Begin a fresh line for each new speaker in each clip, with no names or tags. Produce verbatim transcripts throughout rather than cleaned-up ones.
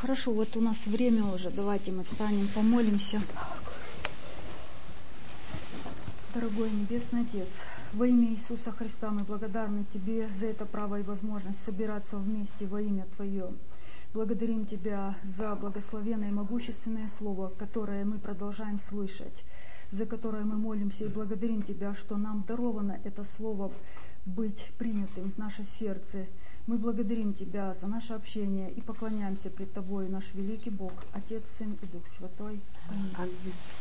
Хорошо, вот у нас время уже, давайте мы встанем, помолимся. Дорогой Небесный Отец, во имя Иисуса Христа мы благодарны Тебе за это право и возможность собираться вместе во имя Твое. Благодарим Тебя за благословенное и могущественное Слово, которое мы продолжаем слышать, за которое мы молимся и благодарим Тебя, что нам даровано это Слово быть принятым в наше сердце. Мы благодарим Тебя за наше общение и поклоняемся пред Тобой, наш великий Бог, Отец, Сын и Дух Святой. Аминь.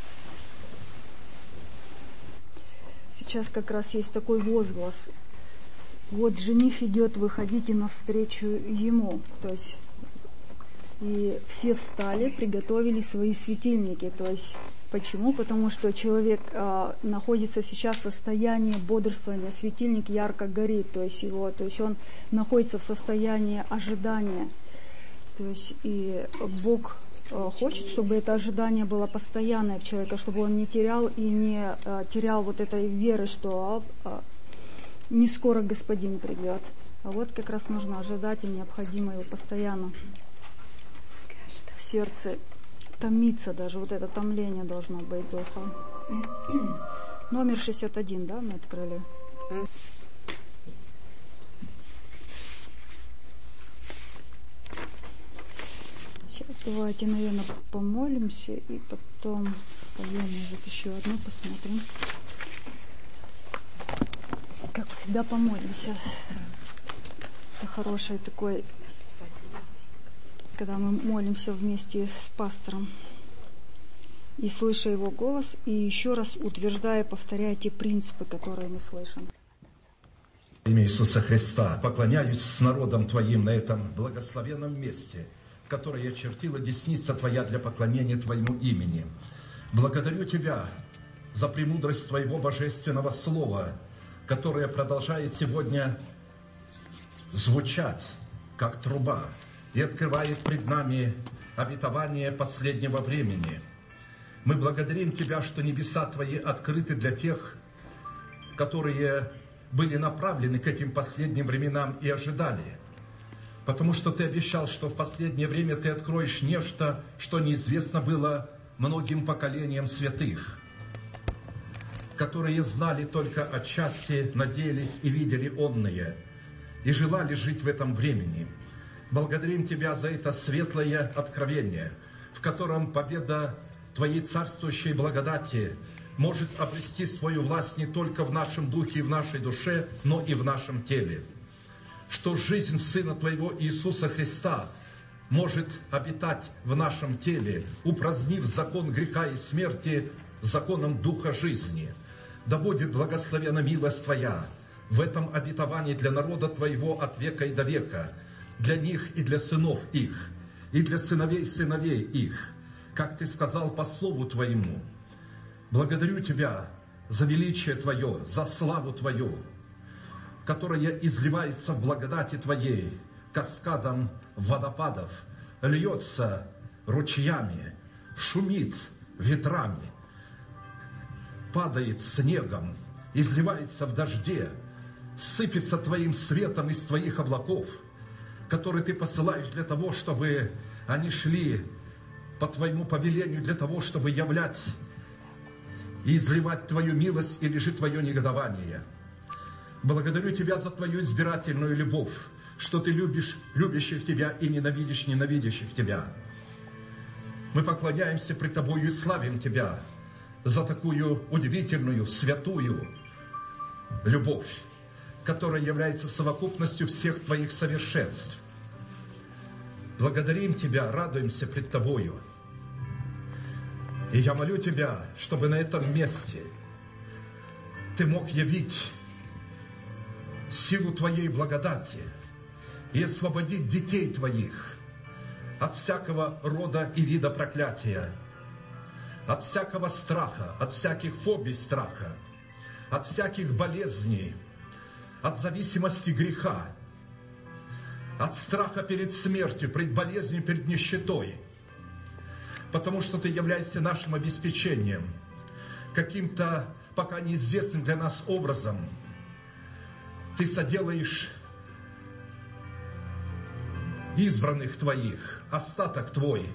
Сейчас как раз есть такой возглас. Вот жених идет, выходите навстречу ему. То есть и все встали, приготовили свои светильники. То есть почему? Потому что человек а, находится сейчас в состоянии бодрствования, светильник ярко горит, то есть его, то есть он находится в состоянии ожидания. То есть и Бог а, хочет, чтобы это ожидание было постоянное в человеке, чтобы он не терял и не а, терял вот этой веры, что а, а, не скоро Господин придет. А вот как раз нужно ожидать, и необходимо его постоянно в сердце томиться, даже вот это томление должно быть духа. Номер шестьдесят один, да, мы открыли? Сейчас давайте, наверное, помолимся и потом споем, может, еще одну посмотрим. Как всегда помолимся. Это хорошее такое, когда мы молимся вместе с пастором и слыша его голос, и еще раз утверждая, повторяя те принципы, которые мы слышим.
В имя Иисуса Христа поклоняюсь с народом Твоим на этом благословенном месте, которое очертила десница Твоя для поклонения Твоему имени. Благодарю Тебя за премудрость Твоего божественного слова, которое продолжает сегодня звучать, как труба, и открывает пред нами обетование последнего времени. Мы благодарим Тебя, что небеса Твои открыты для тех, которые были направлены к этим последним временам и ожидали. Потому что Ты обещал, что в последнее время Ты откроешь нечто, что неизвестно было многим поколениям святых, которые знали только отчасти, надеялись и видели онное, и желали жить в этом времени. Благодарим Тебя за это светлое откровение, в котором победа Твоей царствующей благодати может обрести свою власть не только в нашем духе и в нашей душе, но и в нашем теле. Что жизнь Сына Твоего Иисуса Христа может обитать в нашем теле, упразднив закон греха и смерти законом Духа жизни. Да будет благословена милость Твоя в этом обетовании для народа Твоего от века и до века, для них и для сынов их, и для сыновей сыновей их, как Ты сказал по слову Твоему. Благодарю Тебя за величие Твое, за славу Твою, которая изливается в благодати Твоей, каскадом водопадов, льется ручьями, шумит ветрами, падает снегом, изливается в дожде, сыпется Твоим светом из Твоих облаков, которые Ты посылаешь для того, чтобы они шли по Твоему повелению, для того, чтобы являть и изливать Твою милость или же Твое негодование. Благодарю Тебя за Твою избирательную любовь, что Ты любишь любящих Тебя и ненавидишь ненавидящих Тебя. Мы поклоняемся пред Тобою и славим Тебя за такую удивительную, святую любовь, которая является совокупностью всех Твоих совершенств. Благодарим Тебя, радуемся пред Тобою. И я молю Тебя, чтобы на этом месте Ты мог явить силу Твоей благодати и освободить детей Твоих от всякого рода и вида проклятия, от всякого страха, от всяких фобий страха, от всяких болезней, от зависимости греха, от страха перед смертью, перед болезнью, перед нищетой. Потому что Ты являешься нашим обеспечением, каким-то пока неизвестным для нас образом. Ты соделаешь избранных Твоих, остаток Твой,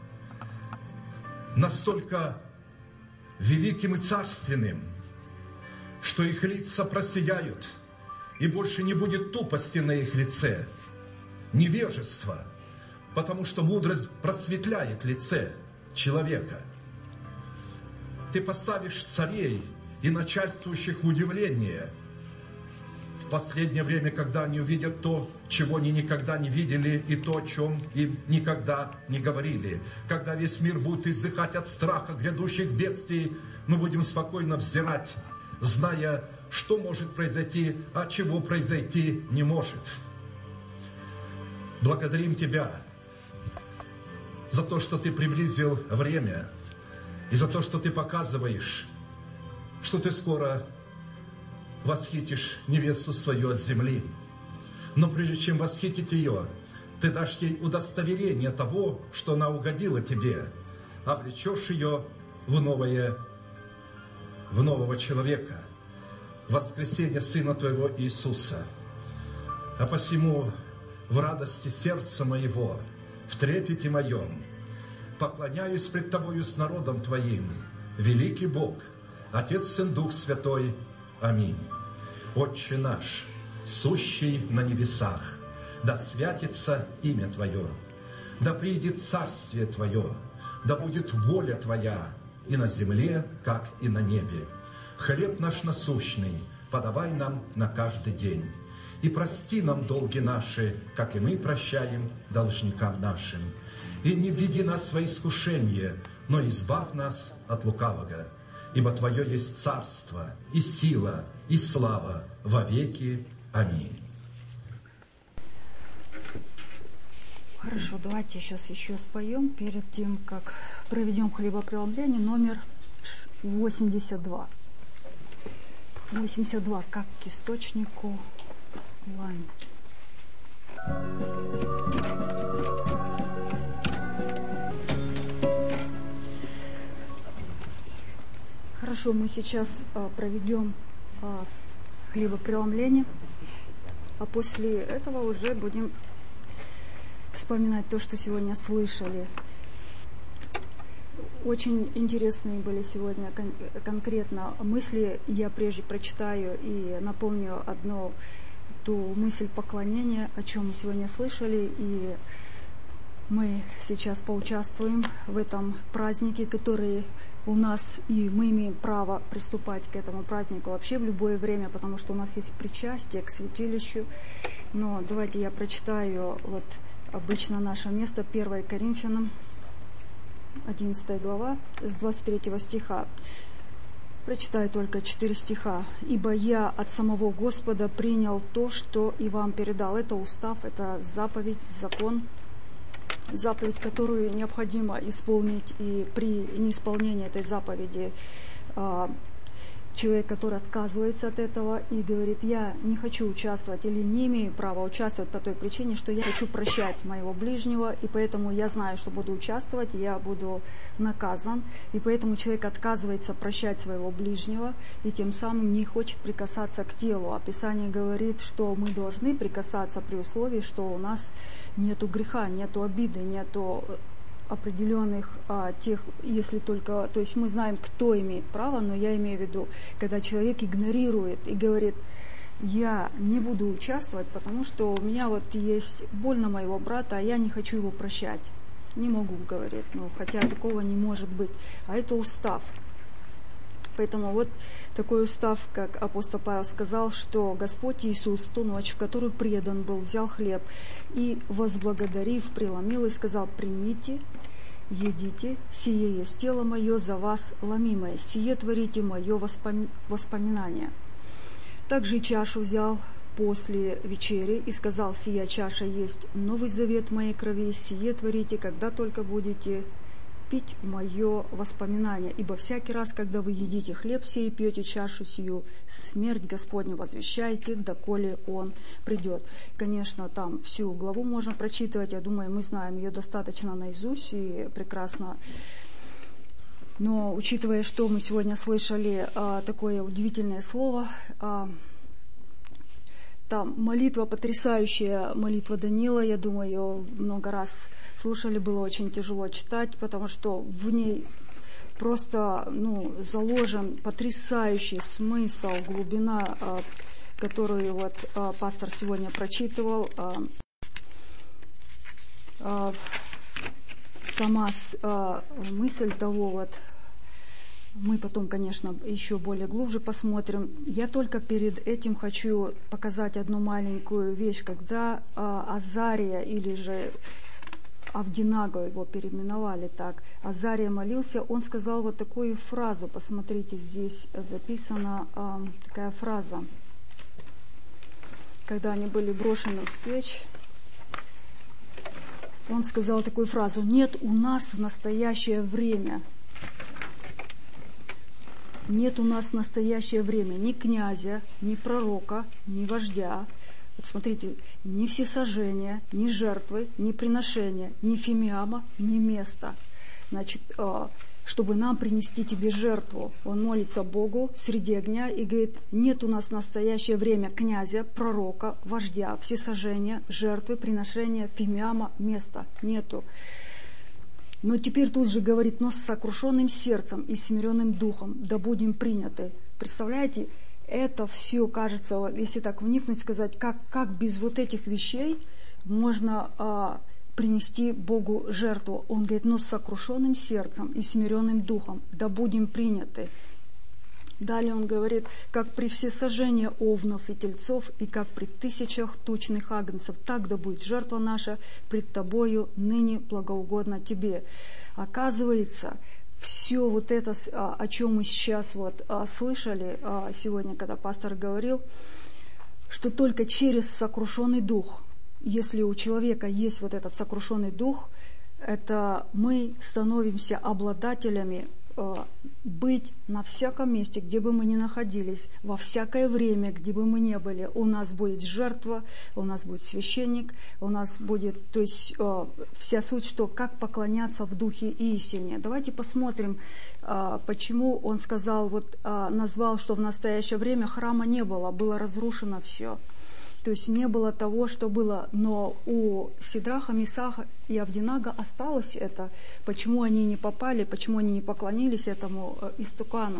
настолько великим и царственным, что их лица просияют, и больше не будет тупости на их лице, невежества, потому что мудрость просветляет лице человека. Ты поставишь царей и начальствующих в удивление в последнее время, когда они увидят то, чего они никогда не видели, и то, о чем им никогда не говорили. Когда весь мир будет издыхать от страха грядущих бедствий, мы будем спокойно взирать, зная, что может произойти, а чего произойти не может. Благодарим Тебя за то, что Ты приблизил время, и за то, что Ты показываешь, что Ты скоро восхитишь невесту свою от земли. Но прежде чем восхитить ее, Ты дашь ей удостоверение того, что она угодила Тебе, облечешь ее в новое, в нового человека, в воскресение Сына Твоего Иисуса. А посему в радости сердца моего, в трепете моем, поклоняюсь пред Тобою с народом Твоим, великий Бог, Отец, Сын, Дух Святой. Аминь. Отче наш, сущий на небесах, да святится имя Твое, да придет царствие Твое, да будет воля Твоя и на земле, как и на небе. Хлеб наш насущный подавай нам на каждый день, и прости нам долги наши, как и мы прощаем должникам нашим. И не введи нас во искушение, но избавь нас от лукавого. Ибо Твое есть царство, и сила, и слава во веки. Аминь.
Хорошо, давайте сейчас еще споем перед тем, как проведем хлебопреломление, номер восемьдесят два. восемьдесят два, как к источнику лань. Хорошо, мы сейчас а, проведем а, хлебопреломление, а после этого уже будем вспоминать то, что сегодня слышали. Очень интересные были сегодня кон- конкретно мысли. Я прежде прочитаю и напомню одну ту мысль поклонения, о чем мы сегодня слышали, и мы сейчас поучаствуем в этом празднике, который у нас, и мы имеем право приступать к этому празднику вообще в любое время, потому что у нас есть причастие к святилищу. Но давайте я прочитаю вот обычно наше место, первое Коринфянам, одиннадцатая глава, с двадцать третьего стиха. Прочитаю только четыре стиха. «Ибо я от самого Господа принял то, что и вам передал». Это устав, это заповедь, закон, заповедь, которую необходимо исполнить, и при неисполнении этой заповеди человек, который отказывается от этого и говорит: я не хочу участвовать или не имею права участвовать по той причине, что я хочу прощать моего ближнего, и поэтому я знаю, что буду участвовать, я буду наказан, и поэтому человек отказывается прощать своего ближнего и тем самым не хочет прикасаться к телу. А Писание говорит, что мы должны прикасаться при условии, что у нас нету греха, нету обиды, нету определенных а, тех, если только, то есть мы знаем, кто имеет право, но я имею в виду, когда человек игнорирует и говорит: я не буду участвовать, потому что у меня вот есть боль на моего брата, а я не хочу его прощать. Не могу, говорит, ну, хотя такого не может быть. А это устав. Поэтому вот такой устав, как апостол Павел сказал, что Господь Иисус в ту ночь, в которую предан был, взял хлеб и, возблагодарив, преломил и сказал: примите, едите, сие есть тело мое за вас ломимое, сие творите мое воспом... воспоминание. Также и чашу взял после вечери и сказал: сия чаша есть новый завет моей крови, сие творите, когда только будете пить мое воспоминание. Ибо всякий раз, когда вы едите хлеб сей и пьете чашу сию, смерть Господню возвещаете, доколе Он придет. Конечно, там всю главу можно прочитывать, я думаю, мы знаем ее достаточно наизусть и прекрасно. Но учитывая, что мы сегодня слышали а, такое удивительное слово, а, Там молитва потрясающая, молитва Даниила, я думаю, ее много раз слушали, было очень тяжело читать, потому что в ней просто ну, заложен потрясающий смысл, глубина, которую вот пастор сегодня прочитывал. Сама мысль того, вот, мы потом, конечно, еще более глубже посмотрим. Я только перед этим хочу показать одну маленькую вещь. Когда Азария или же Авдинаго, его переименовали так, Азария молился, он сказал вот такую фразу. Посмотрите, здесь записана такая фраза. Когда они были брошены в печь, он сказал такую фразу: «Нет у нас в настоящее время». Нет у нас в настоящее время ни князя, ни пророка, ни вождя. Вот смотрите, ни всесожжения, ни жертвы, ни приношения, ни фимиама, ни места. Значит, чтобы нам принести тебе жертву. Он молится Богу среди огня и говорит: нет у нас в настоящее время князя, пророка, вождя, всесожжения, жертвы, приношения, фимиама, места. Нету. Но теперь тут же говорит: но с сокрушенным сердцем и смиренным духом да будем приняты. Представляете, это все кажется, если так вникнуть, сказать, как, как без вот этих вещей можно а, принести Богу жертву. Он говорит: но с сокрушенным сердцем и смиренным духом да будем приняты. Далее он говорит: как при всесожжении овнов и тельцов, и как при тысячах тучных агнцев, так да будет жертва наша пред тобою ныне благоугодна тебе. Оказывается, все вот это, о чем мы сейчас вот слышали сегодня, когда пастор говорил, что только через сокрушенный дух, если у человека есть вот этот сокрушенный дух, это мы становимся обладателями быть на всяком месте, где бы мы ни находились, во всякое время, где бы мы ни были. У нас будет жертва, у нас будет священник, у нас будет, то есть вся суть, что как поклоняться в духе и истине. Давайте посмотрим, почему он сказал, вот назвал, что в настоящее время храма не было, было разрушено все. То есть не было того, что было, но у Сидраха, Мисаха и Авдинаго осталось это. Почему они не попали, почему они не поклонились этому истукану?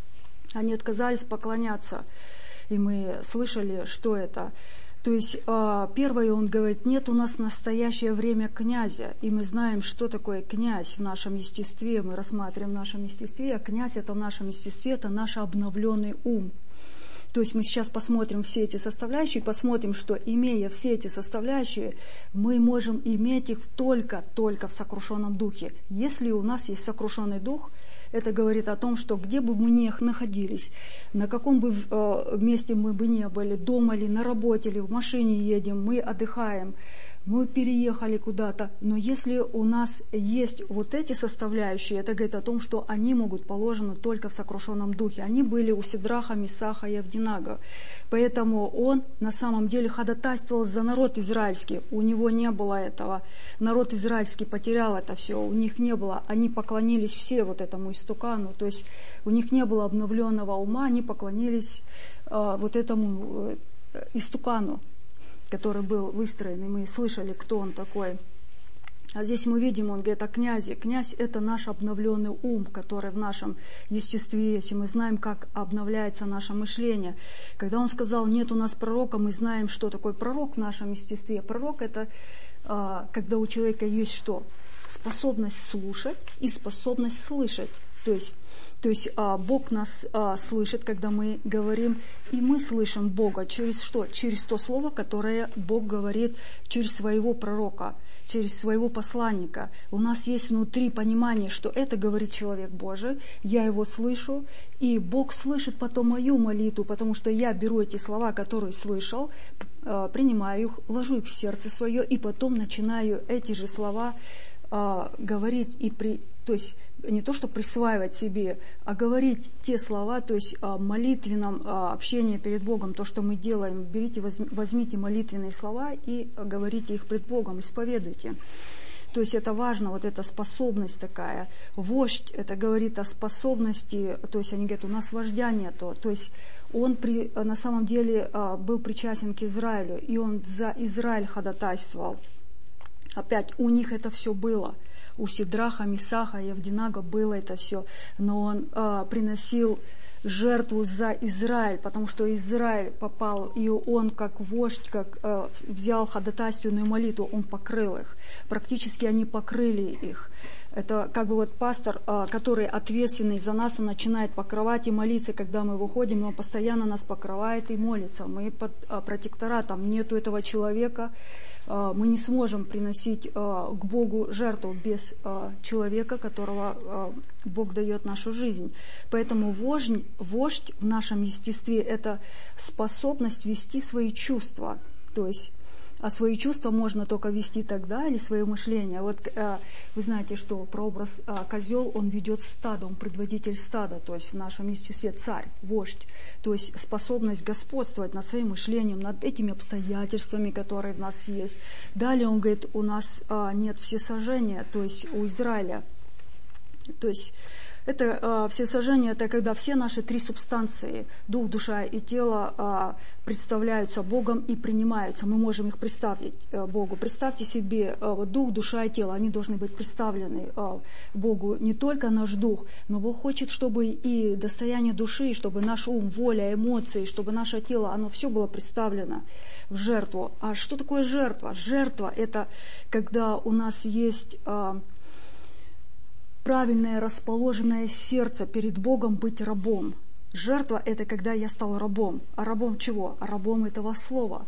Они отказались поклоняться, и мы слышали, что это. То есть первое, он говорит: нет у нас в настоящее время князя, и мы знаем, что такое князь в нашем естестве, мы рассматриваем в нашем естестве, а князь это в нашем естестве, это наш обновленный ум. То есть мы сейчас посмотрим все эти составляющие, посмотрим, что, имея все эти составляющие, мы можем иметь их только, только в сокрушенном духе. Если у нас есть сокрушенный дух, это говорит о том, что где бы мы ни находились, на каком бы э, месте мы бы ни были, дома ли, на работе ли, в машине едем, мы отдыхаем, мы переехали куда-то, но если у нас есть вот эти составляющие, это говорит о том, что они могут положены только в сокрушенном духе. Они были у Сидраха, Мисаха и Авдинаго. Поэтому он на самом деле ходатайствовал за народ израильский. У него не было этого. Народ израильский потерял это все, у них не было. Они поклонились все вот этому истукану, то есть у них не было обновленного ума, они поклонились э, вот этому э, истукану, который был выстроен, и мы слышали, кто он такой. А здесь мы видим, он говорит о князе. Князь – это наш обновленный ум, который в нашем естестве есть, и мы знаем, как обновляется наше мышление. Когда он сказал: нет у нас пророка, мы знаем, что такое пророк в нашем естестве. Пророк – это когда у человека есть что? Способность слушать и способность слышать. То есть То есть а, Бог нас а, слышит, когда мы говорим, и мы слышим Бога через что? Через то слово, которое Бог говорит через своего пророка, через своего посланника. У нас есть внутри понимание, что это говорит человек Божий, я его слышу, и Бог слышит потом мою молитву, потому что я беру эти слова, которые слышал, а, принимаю их, ложу их в сердце свое, и потом начинаю эти же слова а, говорить и при... То есть не то, что присваивать себе, а говорить те слова, то есть о молитвенном общении перед Богом, то, что мы делаем. Берите, возьмите молитвенные слова и говорите их пред Богом, исповедуйте. То есть это важно, вот эта способность такая. Вождь, это говорит о способности, то есть они говорят, у нас вождя нету. То есть он при, на самом деле был причастен к Израилю, и он за Израиль ходатайствовал. Опять, у них это все было. У Сидраха, Мисаха и Авдинага было это все. Но он а, приносил жертву за Израиль, потому что Израиль попал, и он как вождь, как э, взял ходатайственную молитву, он покрыл их. Практически они покрыли их. Это как бы вот пастор, э, который ответственный за нас, он начинает покрывать и молиться, когда мы выходим, он постоянно нас покрывает и молится. Мы под э, протекторатом, нету этого человека, э, мы не сможем приносить э, к Богу жертву без э, человека, которого э, Бог дает нашу жизнь. Поэтому вождь, вождь в нашем естестве – это способность вести свои чувства. То есть, а свои чувства можно только вести тогда, или свое мышление. Вот э, вы знаете, что прообраз э, козел, он ведет стадо, он предводитель стада, то есть в нашем естестве царь, вождь. То есть способность господствовать над своим мышлением, над этими обстоятельствами, которые в нас есть. Далее он говорит, у нас э, нет всесожжения, то есть у Израиля. То есть это э, всесожжение, это когда все наши три субстанции, дух, душа и тело, э, представляются Богом и принимаются. Мы можем их представить э, Богу. Представьте себе, э, вот дух, душа и тело, они должны быть представлены э, Богу. Не только наш дух, но Бог хочет, чтобы и достояние души, чтобы наш ум, воля, эмоции, чтобы наше тело, оно все было представлено в жертву. А что такое жертва? Жертва – это когда у нас есть... Э, правильное расположенное сердце перед Богом быть рабом. Жертва – это когда я стал рабом. А рабом чего? А рабом этого слова,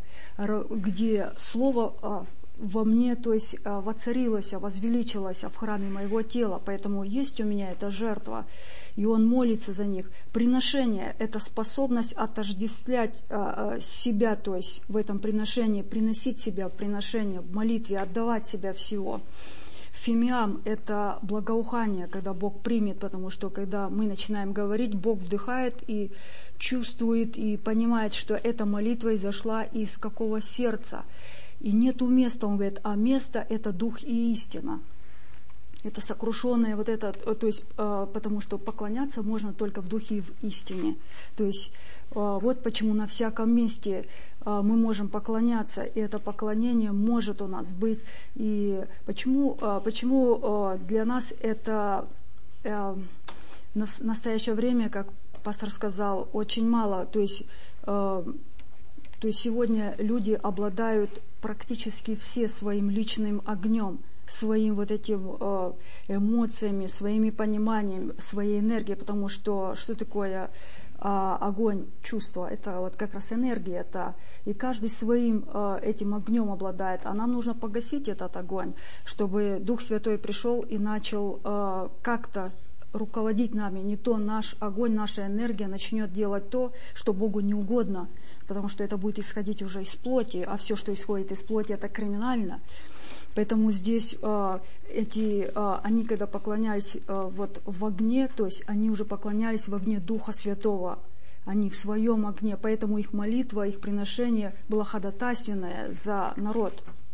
где слово во мне, то есть воцарилось, возвеличилось в храме моего тела. Поэтому есть у меня эта жертва, и он молится за них. Приношение – это способность отождествлять себя, то есть в этом приношении, приносить себя в приношение, в молитве, отдавать себя всего. Фимиам – это благоухание, когда Бог примет, потому что когда мы начинаем говорить, Бог вдыхает и чувствует, и понимает, что эта молитва изошла из какого сердца. И нету места, он говорит, а место – это дух и истина. Это сокрушенное вот это, то есть, потому что поклоняться можно только в духе и в истине. То есть, вот почему на всяком месте мы можем поклоняться, и это поклонение может у нас быть. И почему, почему для нас это в настоящее время, как пастор сказал, очень мало. То есть, то есть сегодня люди обладают практически все своим личным огнем, своим вот этим э, эмоциями, своими пониманием, своей энергией, потому что что такое э, огонь, чувство? Это вот как раз энергия, это, и каждый своим э, этим огнем обладает, а нам нужно погасить этот огонь, чтобы Дух Святой пришел и начал э, как-то руководить нами, не то наш огонь, наша энергия начнет делать то, что Богу не угодно, потому что это будет исходить уже из плоти, а все, что исходит из плоти, это криминально. Поэтому здесь э, эти, э, они когда поклонялись э, вот в огне, то есть они уже поклонялись в огне Духа Святого, они в своем огне, поэтому их молитва, их приношение было ходатайственное за народ.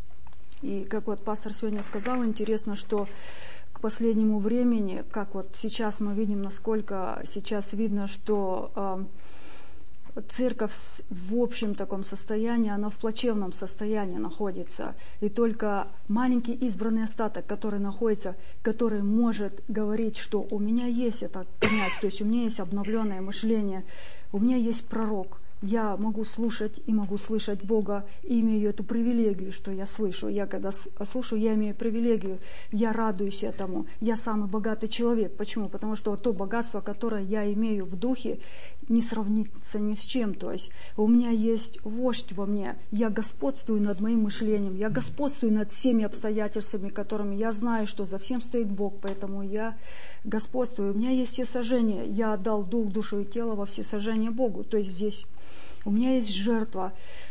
И как вот пастор сегодня сказал, интересно, что к последнему времени, как вот сейчас мы видим, насколько сейчас видно, что э, церковь в общем таком состоянии, она в плачевном состоянии находится. И только маленький избранный остаток, который находится, который может говорить, что у меня есть это понять, то есть у меня есть обновленное мышление, у меня есть пророк. Я могу слушать и могу слышать Бога, и имею эту привилегию, что я слышу. Я когда слушаю, я имею привилегию, я радуюсь этому. Я самый богатый человек. Почему? Потому что то богатство, которое я имею в духе, не сравнится ни с чем. То есть у меня есть вождь во мне. Я господствую над моим мышлением. Я господствую над всеми обстоятельствами, которыми я знаю, что за всем стоит Бог. Поэтому я господствую. У меня есть всесожжение. Я отдал дух, душу и тело во всесожжение Богу. То есть здесь у меня есть жертва.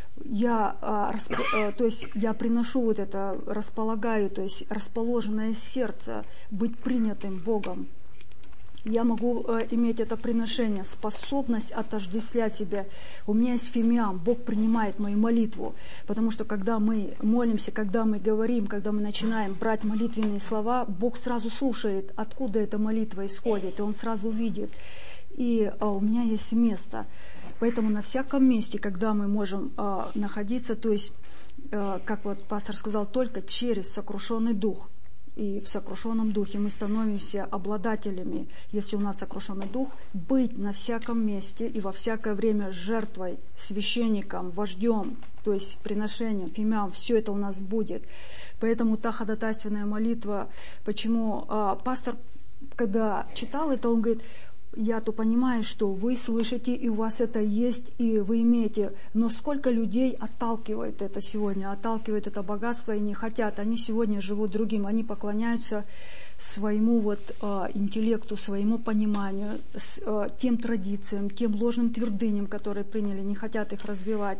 Я, а, расп... а, то есть я приношу вот это, располагаю, то есть расположенное сердце, быть принятым Богом. Я могу э, иметь это приношение, способность отождествлять себя. У меня есть фимиам, Бог принимает мою молитву. Потому что когда мы молимся, когда мы говорим, когда мы начинаем брать молитвенные слова, Бог сразу слушает, откуда эта молитва исходит, и Он сразу видит. И а, у меня есть место. Поэтому на всяком месте, когда мы можем а, находиться, то есть, а, как вот пастор сказал, только через сокрушенный дух. И в сокрушенном духе мы становимся обладателями, если у нас сокрушенный дух, быть на всяком месте и во всякое время жертвой, священником, вождем, то есть приношением, фимиам, все это у нас будет. Поэтому та ходатайственная молитва, почему а, пастор, когда читал это, он говорит, я-то понимаю, что вы слышите, и у вас это есть, и вы имеете. Но сколько людей отталкивают это сегодня, отталкивают это богатство и не хотят. Они сегодня живут другим, они поклоняются своему вот, э, интеллекту, своему пониманию, с, э, тем традициям, тем ложным твердыням, которые приняли, не хотят их развивать.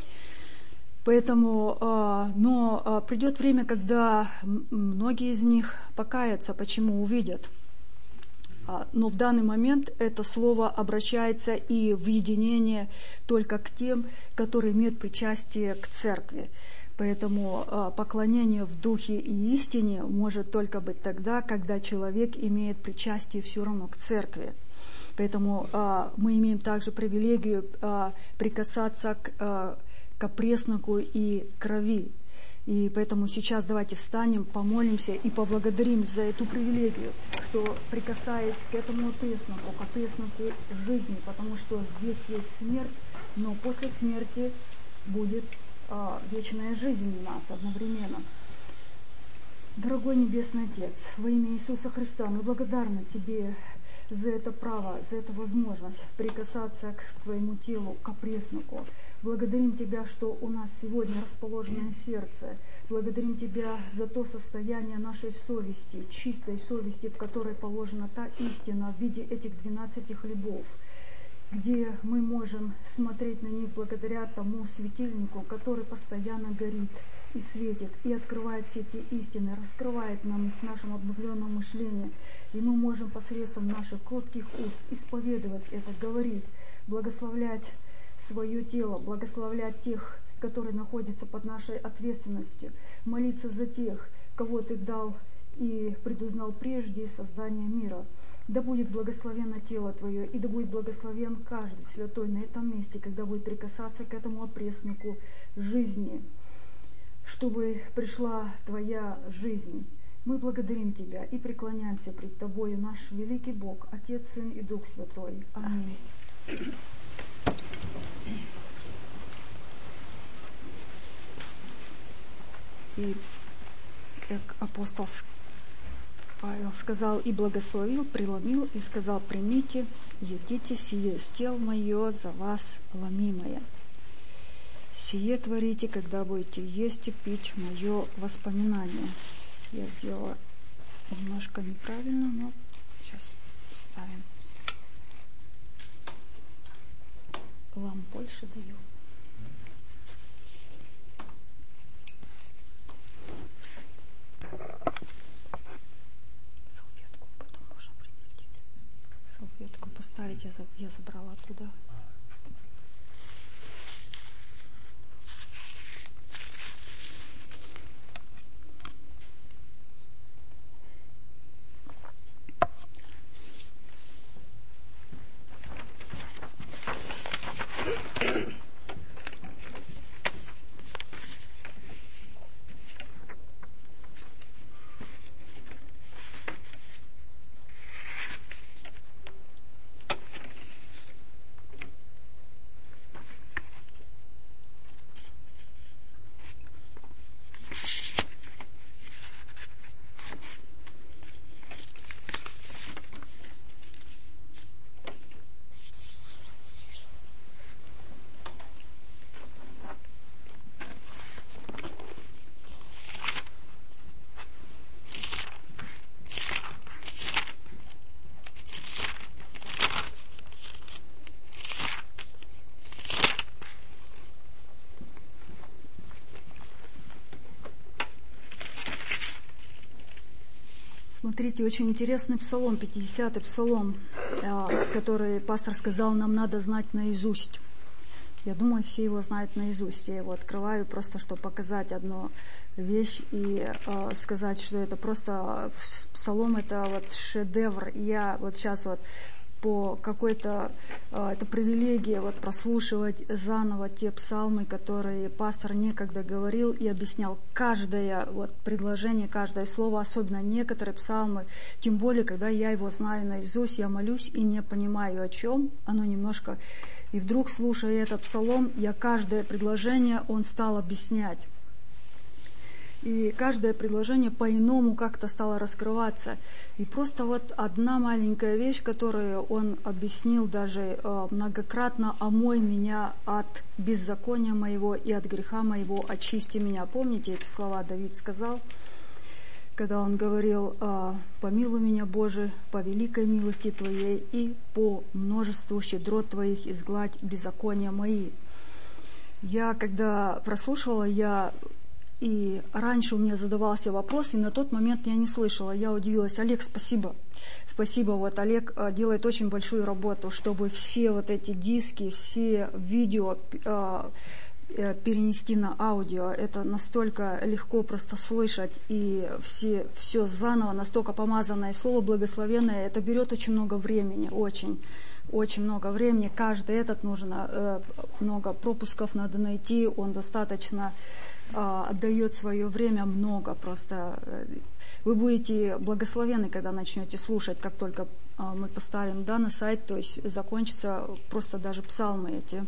Поэтому, э, но э, придет время, когда многие из них покаятся, почему увидят. Но в данный момент это слово обращается и в единение только к тем, которые имеют причастие к церкви. Поэтому поклонение в духе и истине может только быть тогда, когда человек имеет причастие все равно к церкви. Поэтому мы имеем также привилегию прикасаться к, к опресноку и крови. И поэтому сейчас давайте встанем, помолимся и поблагодарим за эту привилегию, что прикасаясь к этому опресноку, к опресноку жизни, потому что здесь есть смерть, но после смерти будет а, вечная жизнь у нас одновременно. Дорогой Небесный Отец, во имя Иисуса Христа мы благодарны Тебе за это право, за эту возможность прикасаться к Твоему телу, к опресноку. Благодарим Тебя, что у нас сегодня расположенное сердце. Благодарим Тебя за то состояние нашей совести, чистой совести, в которой положена та истина в виде этих двенадцати хлебов, где мы можем смотреть на них благодаря тому светильнику, который постоянно горит и светит, и открывает все эти истины, раскрывает нам в нашем обновленном мышлении. И мы можем посредством наших кротких уст исповедовать это, говорить, благословлять свое тело, благословлять тех, которые находятся под нашей ответственностью, молиться за тех, кого Ты дал и предузнал прежде создания мира. Да будет благословенно тело Твое, и да будет благословен каждый святой на этом месте, когда будет прикасаться к этому опресноку жизни, чтобы пришла Твоя жизнь. Мы благодарим Тебя и преклоняемся пред Тобою, наш великий Бог, Отец, Сын и Дух Святой. Аминь. И как апостол Павел сказал, и благословил, преломил, и сказал, примите, едите, сие есть тело мое, за вас ломимое. Сие творите, когда будете есть и пить мое воспоминание. Я сделала немножко неправильно, но сейчас вставим. Вам больше даю. Салфетку потом можно принести. Салфетку поставить, я, я забрала оттуда. Смотрите, очень интересный псалом, пятидесятый псалом, который пастор сказал, нам надо знать наизусть. Я думаю, все его знают наизусть. Я его открываю просто, чтобы показать одну вещь и э, сказать, что это просто псалом, это вот шедевр. И я вот сейчас вот по какой-то, э, это привилегия вот прослушивать заново те псалмы, которые пастор некогда говорил и объяснял каждое вот предложение, каждое слово, особенно некоторые псалмы, тем более, когда я его знаю наизусть, я молюсь и не понимаю, о чем оно немножко. И вдруг, слушая этот псалом, я каждое предложение, он стал объяснять. И каждое предложение по-иному как-то стало раскрываться. И просто вот одна маленькая вещь, которую он объяснил даже э, многократно: «Омой меня от беззакония моего и от греха моего, очисти меня». Помните, эти слова Давид сказал, когда он говорил: «Помилуй меня, Боже, по великой милости Твоей и по множеству щедрот Твоих изгладь беззакония мои». Я, когда прослушивала, я и раньше у меня задавался вопрос, и на тот момент я не слышала. Я удивилась. Олег, спасибо. Спасибо. Вот Олег делает очень большую работу, чтобы все вот эти диски, все видео перенести на аудио. Это настолько легко просто слышать, и все, все заново, настолько помазанное слово, благословенное. Это берет очень много времени, очень, очень много времени. Каждый этот нужно, много пропусков надо найти, он достаточно отдает свое время много. Просто вы будете благословенны, когда начнете слушать, как только мы поставим да, на сайт, то есть закончатся просто даже псалмы эти.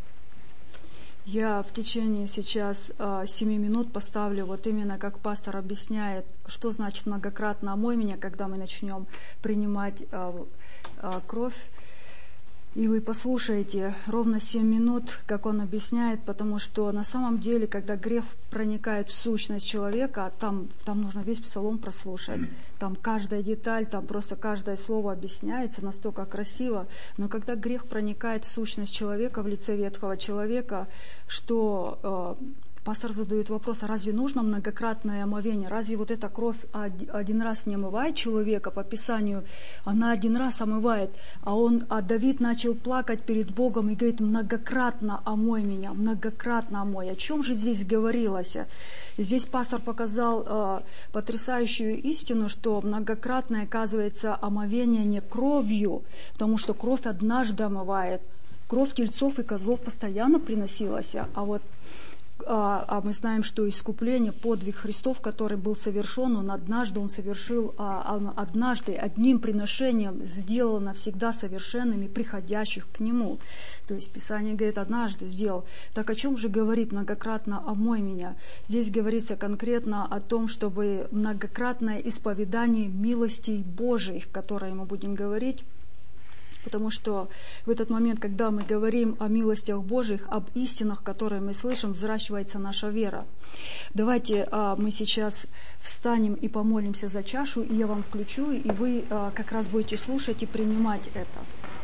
Я в течение сейчас э, семи минут поставлю вот именно как пастор объясняет, что значит многократно омой меня, когда мы начнем принимать э, э, кровь. И вы послушаете ровно семь минут, как он объясняет, потому что на самом деле, когда грех проникает в сущность человека, там, там нужно весь псалом прослушать. Там каждая деталь, там просто каждое слово объясняется настолько красиво. Но когда грех проникает в сущность человека, в лице ветхого человека, что... Э, Пастор задает вопрос: а разве нужно многократное омовение? Разве вот эта кровь один раз не омывает человека? По Писанию она один раз омывает. А, он, а Давид начал плакать перед Богом и говорит: многократно омой меня, многократно омой. О чем же здесь говорилось? И здесь пастор показал э, потрясающую истину, что многократное, оказывается, омовение не кровью, потому что кровь однажды омывает. Кровь тельцов и козлов постоянно приносилась, а вот А, а мы знаем, что искупление, подвиг Христов, который был совершен, он однажды он совершил, а, однажды одним приношением сделал навсегда совершенными приходящих к Нему. То есть Писание говорит, однажды сделал. Так о чем же говорит многократно омой меня? Здесь говорится конкретно о том, чтобы многократное исповедание милостей Божиих, которое мы будем говорить. Потому что в этот момент, когда мы говорим о милостях Божьих, об истинах, которые мы слышим, взращивается наша вера. Давайте а, мы сейчас встанем и помолимся за чашу, и я вам включу, и вы а, как раз будете слушать и принимать это.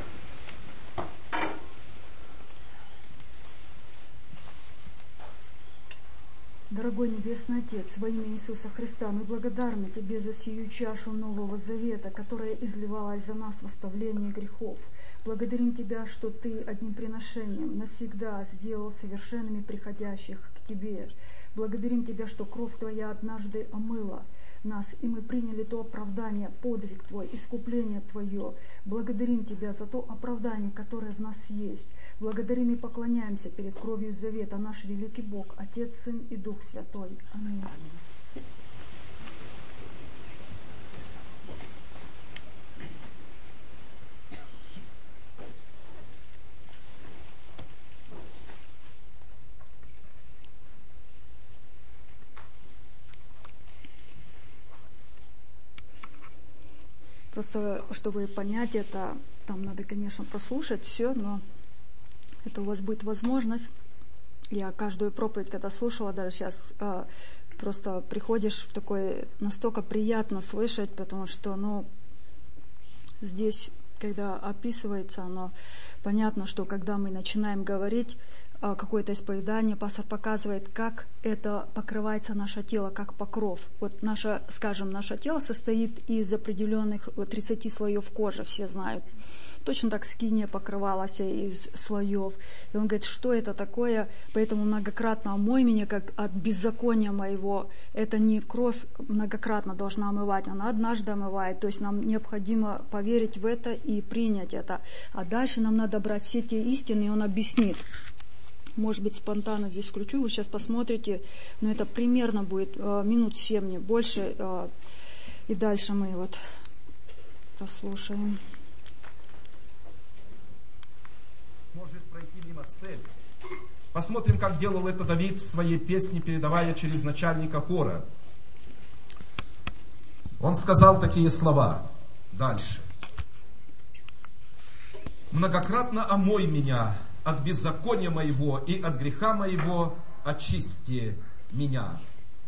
Дорогой Небесный Отец, во имя Иисуса Христа, мы благодарны Тебе за сию чашу Нового Завета, которая изливалась за нас в оставление грехов. Благодарим Тебя, что Ты одним приношением навсегда сделал совершенными приходящих к Тебе. Благодарим Тебя, что кровь Твоя однажды омыла нас, и мы приняли то оправдание, подвиг Твой, искупление Твое. Благодарим Тебя за то оправдание, которое в нас есть. Благодарим и поклоняемся перед кровью завета, наш великий Бог, Отец, Сын и Дух Святой. Аминь. Просто, чтобы понять это, там надо, конечно, прослушать все, но это у вас будет возможность. Я каждую проповедь, когда слушала, даже сейчас э, просто приходишь в такое, настолько приятно слышать, потому что, ну, здесь, когда описывается оно, понятно, что когда мы начинаем говорить, какое-то исповедание, пастор показывает, как это покрывается наше тело, как покров. Вот наше, скажем, наше тело состоит из определенных тридцати слоев кожи, все знают. Точно так скиния покрывалась из слоев. И он говорит, что это такое, поэтому многократно омой меня, как от беззакония моего. Это не кровь многократно должна омывать, она однажды омывает. То есть нам необходимо поверить в это и принять это. А дальше нам надо брать все те истины, и он объяснит. Может быть, спонтанно здесь включу, вы сейчас посмотрите, но это примерно будет э, минут семь, не больше. Э, и дальше мы вот послушаем.
Может пройти мимо цели. Посмотрим, как делал это Давид в своей песне, передавая через начальника хора. Он сказал такие слова. Дальше. «Многократно омой меня от беззакония моего и от греха моего очисти меня».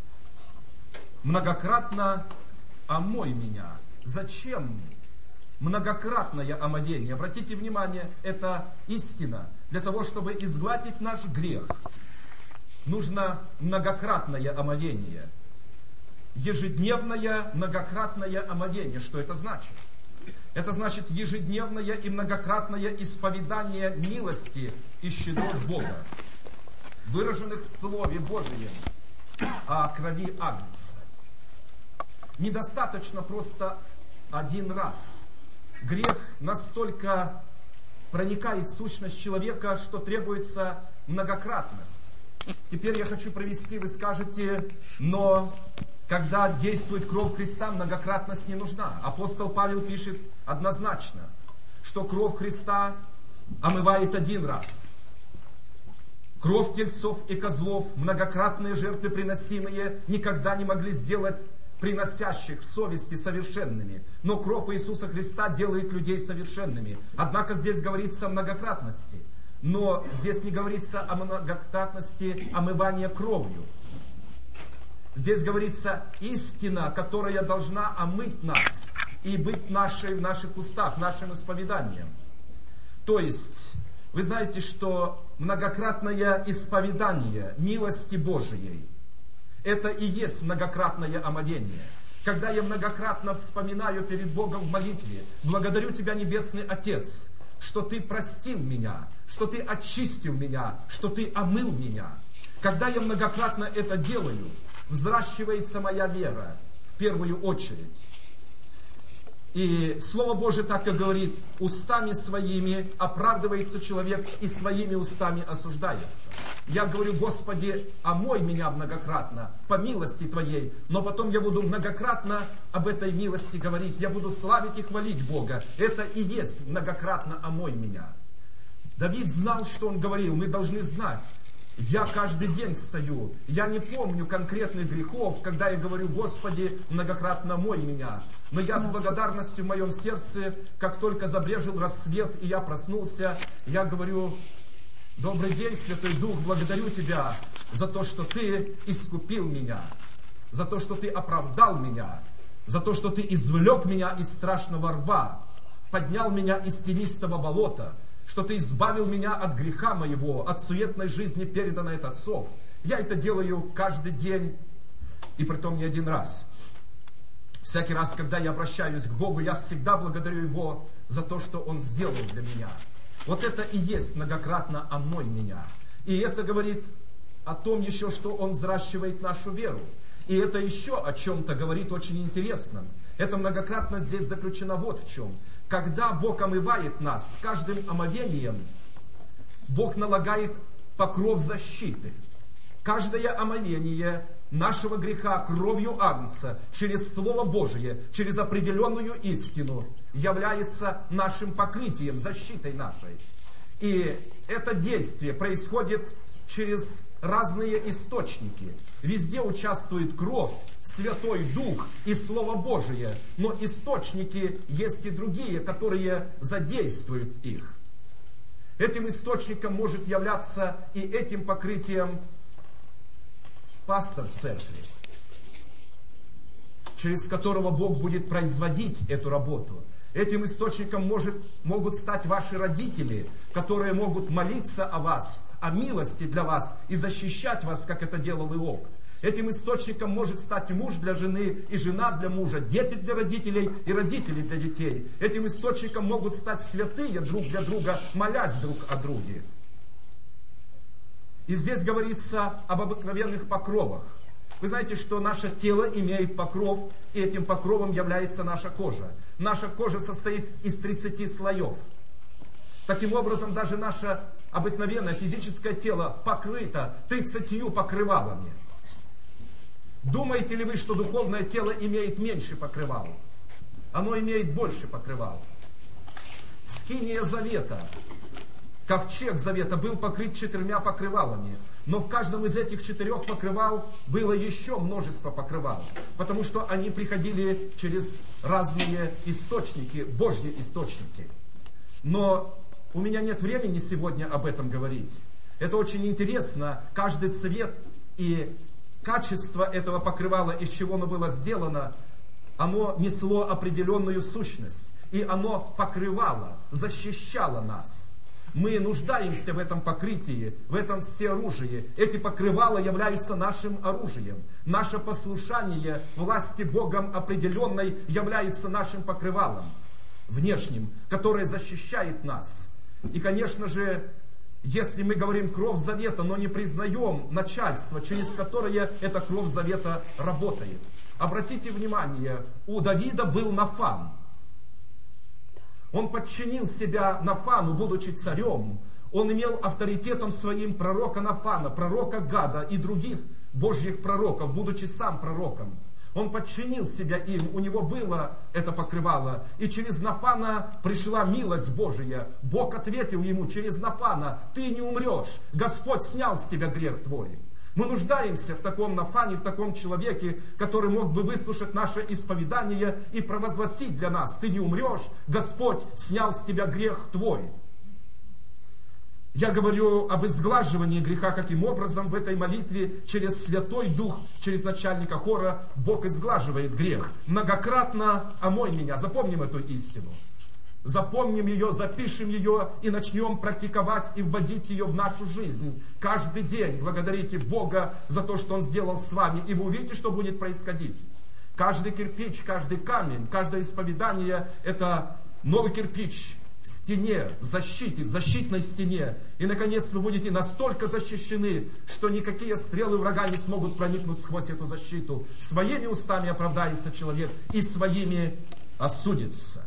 Многократно омой меня. Зачем многократное омовение? Обратите внимание, это истина. Для того, чтобы изгладить наш грех, нужно многократное омовение. Ежедневное многократное омовение. Что это значит? Это значит ежедневное и многократное исповедание милости и щедрот Бога, выраженных в Слове Божьем о крови Агнца. Недостаточно просто один раз. Грех настолько проникает в сущность человека, что требуется многократность. Теперь я хочу провести, вы скажете, но когда действует кровь Христа, многократность не нужна. Апостол Павел пишет однозначно, что кровь Христа омывает один раз. Кровь тельцов и козлов, многократные жертвы приносимые, никогда не могли сделать приносящих в совести совершенными. Но кровь Иисуса Христа делает людей совершенными. Однако здесь говорится о многократности. Но здесь не говорится о многократности омывания кровью. Здесь говорится истина, которая должна омыть нас и быть нашей, в наших устах, нашим исповеданием. То есть, вы знаете, что многократное исповедание милости Божией, это и есть многократное омовение. Когда я многократно вспоминаю перед Богом в молитве: благодарю Тебя, Небесный Отец, что Ты простил меня, что Ты очистил меня, что Ты омыл меня. Когда я многократно это делаю, взращивается моя вера в первую очередь. И Слово Божие так и говорит: устами своими оправдывается человек и своими устами осуждается. Я говорю: Господи, омой меня многократно по милости Твоей, но потом я буду многократно об этой милости говорить, я буду славить и хвалить Бога. Это и есть многократно омой меня. Давид знал, что он говорил, мы должны знать. Я каждый день встаю, я не помню конкретных грехов, когда я говорю: Господи, многократно омой меня. Но я с благодарностью в моем сердце, как только забрежил рассвет и я проснулся, я говорю: добрый день, Святой Дух, благодарю Тебя за то, что Ты искупил меня, за то, что Ты оправдал меня, за то, что Ты извлек меня из страшного рва, поднял меня из тенистого болота, что Ты избавил меня от греха моего, от суетной жизни, переданной от отцов. Я это делаю каждый день, и притом не один раз. Всякий раз, когда я обращаюсь к Богу, я всегда благодарю Его за то, что Он сделал для меня. Вот это и есть многократно омой меня. И это говорит о том еще, что Он взращивает нашу веру. И это еще о чем-то говорит очень интересном. Это многократно здесь заключено вот в чем. Когда Бог омывает нас, с каждым омовением Бог налагает покров защиты. Каждое омовение нашего греха кровью Агнца через Слово Божие, через определенную истину является нашим покрытием, защитой нашей. И это действие происходит через разные источники. Везде участвует кровь, Святой Дух и Слово Божие. Но источники есть и другие, которые задействуют их. Этим источником может являться и этим покрытием пастор церкви, через которого Бог будет производить эту работу. Этим источником может, могут стать ваши родители, которые могут молиться о вас, о милости для вас и защищать вас, как это делал Иов. Этим источником может стать муж для жены и жена для мужа, дети для родителей и родители для детей. Этим источником могут стать святые друг для друга, молясь друг о друге. И здесь говорится об обыкновенных покровах. Вы знаете, что наше тело имеет покров, и этим покровом является наша кожа. Наша кожа состоит из тридцати слоев. Таким образом, даже наше обыкновенное физическое тело покрыто тридцатью покрывалами. Думаете ли вы, что духовное тело имеет меньше покрывал? Оно имеет больше покрывал. Скиния завета, ковчег завета был покрыт четырьмя покрывалами. Но в каждом из этих четырех покрывал было еще множество покрывал. Потому что они приходили через разные источники, Божьи источники. Но у меня нет времени сегодня об этом говорить. Это очень интересно. Каждый цвет и качество этого покрывала, из чего оно было сделано, оно несло определенную сущность. И оно покрывало, защищало нас. Мы нуждаемся в этом покрытии, в этом всеоружии. Эти покрывала являются нашим оружием. Наше послушание власти Богом определенной является нашим покрывалом внешним, которое защищает нас. И, конечно же, если мы говорим кровь завета, но не признаем начальство, через которое эта кровь завета работает. Обратите внимание, у Давида был Нафан. Он подчинил себя Нафану, будучи царем. Он имел авторитетом своим пророка Нафана, пророка Гада и других божьих пророков, будучи сам пророком. Он подчинил себя им, у него было это покрывало. И через Нафана пришла милость Божия. Бог ответил ему через Нафана: ты не умрешь, Господь снял с тебя грех твой. Мы нуждаемся в таком Нафане, в таком человеке, который мог бы выслушать наше исповедание и провозгласить для нас: ты не умрешь, Господь снял с тебя грех твой. Я говорю об изглаживании греха, каким образом в этой молитве через Святой Дух, через начальника хора Бог изглаживает грех. Многократно омой меня. Запомним эту истину. Запомним ее, запишем ее и начнем практиковать и вводить ее в нашу жизнь. Каждый день благодарите Бога за то, что Он сделал с вами, и вы увидите, что будет происходить. Каждый кирпич, каждый камень, каждое исповедание – это новый кирпич в стене, в защите, в защитной стене. И, наконец, вы будете настолько защищены, что никакие стрелы врага не смогут проникнуть сквозь эту защиту. Своими устами оправдается человек и своими осудится.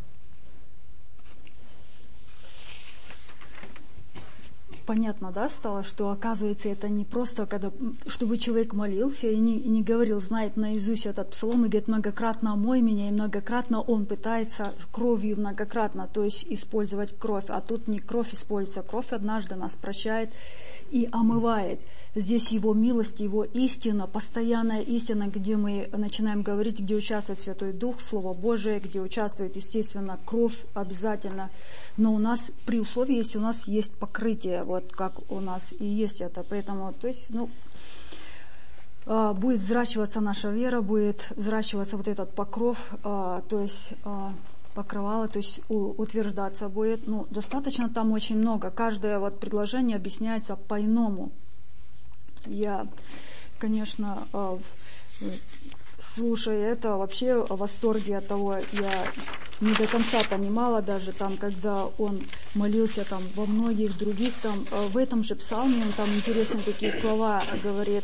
Понятно, да, стало, что, оказывается, это не просто, когда, чтобы человек молился и не, и не говорил, знает наизусть этот псалом, и говорит: многократно омой меня, и многократно он пытается кровью многократно, то есть использовать кровь, а тут не кровь используется, кровь однажды нас прощает и омывает. Здесь Его милость, Его истина, постоянная истина, где мы начинаем говорить, где участвует Святой Дух, Слово Божие, где участвует, естественно, кровь обязательно. Но у нас, при условии, если у нас есть покрытие, вот как у нас и есть это. Поэтому, то есть, ну, будет взращиваться наша вера, будет взращиваться вот этот покров, то есть покрывало, то есть утверждаться будет. Ну, достаточно там очень много. Каждое вот предложение объясняется по-иному. Я, конечно, слушая это, вообще в восторге от того, я не до конца понимала даже там, когда он молился там во многих других, там, в этом же псалме, он там интересные такие слова говорит,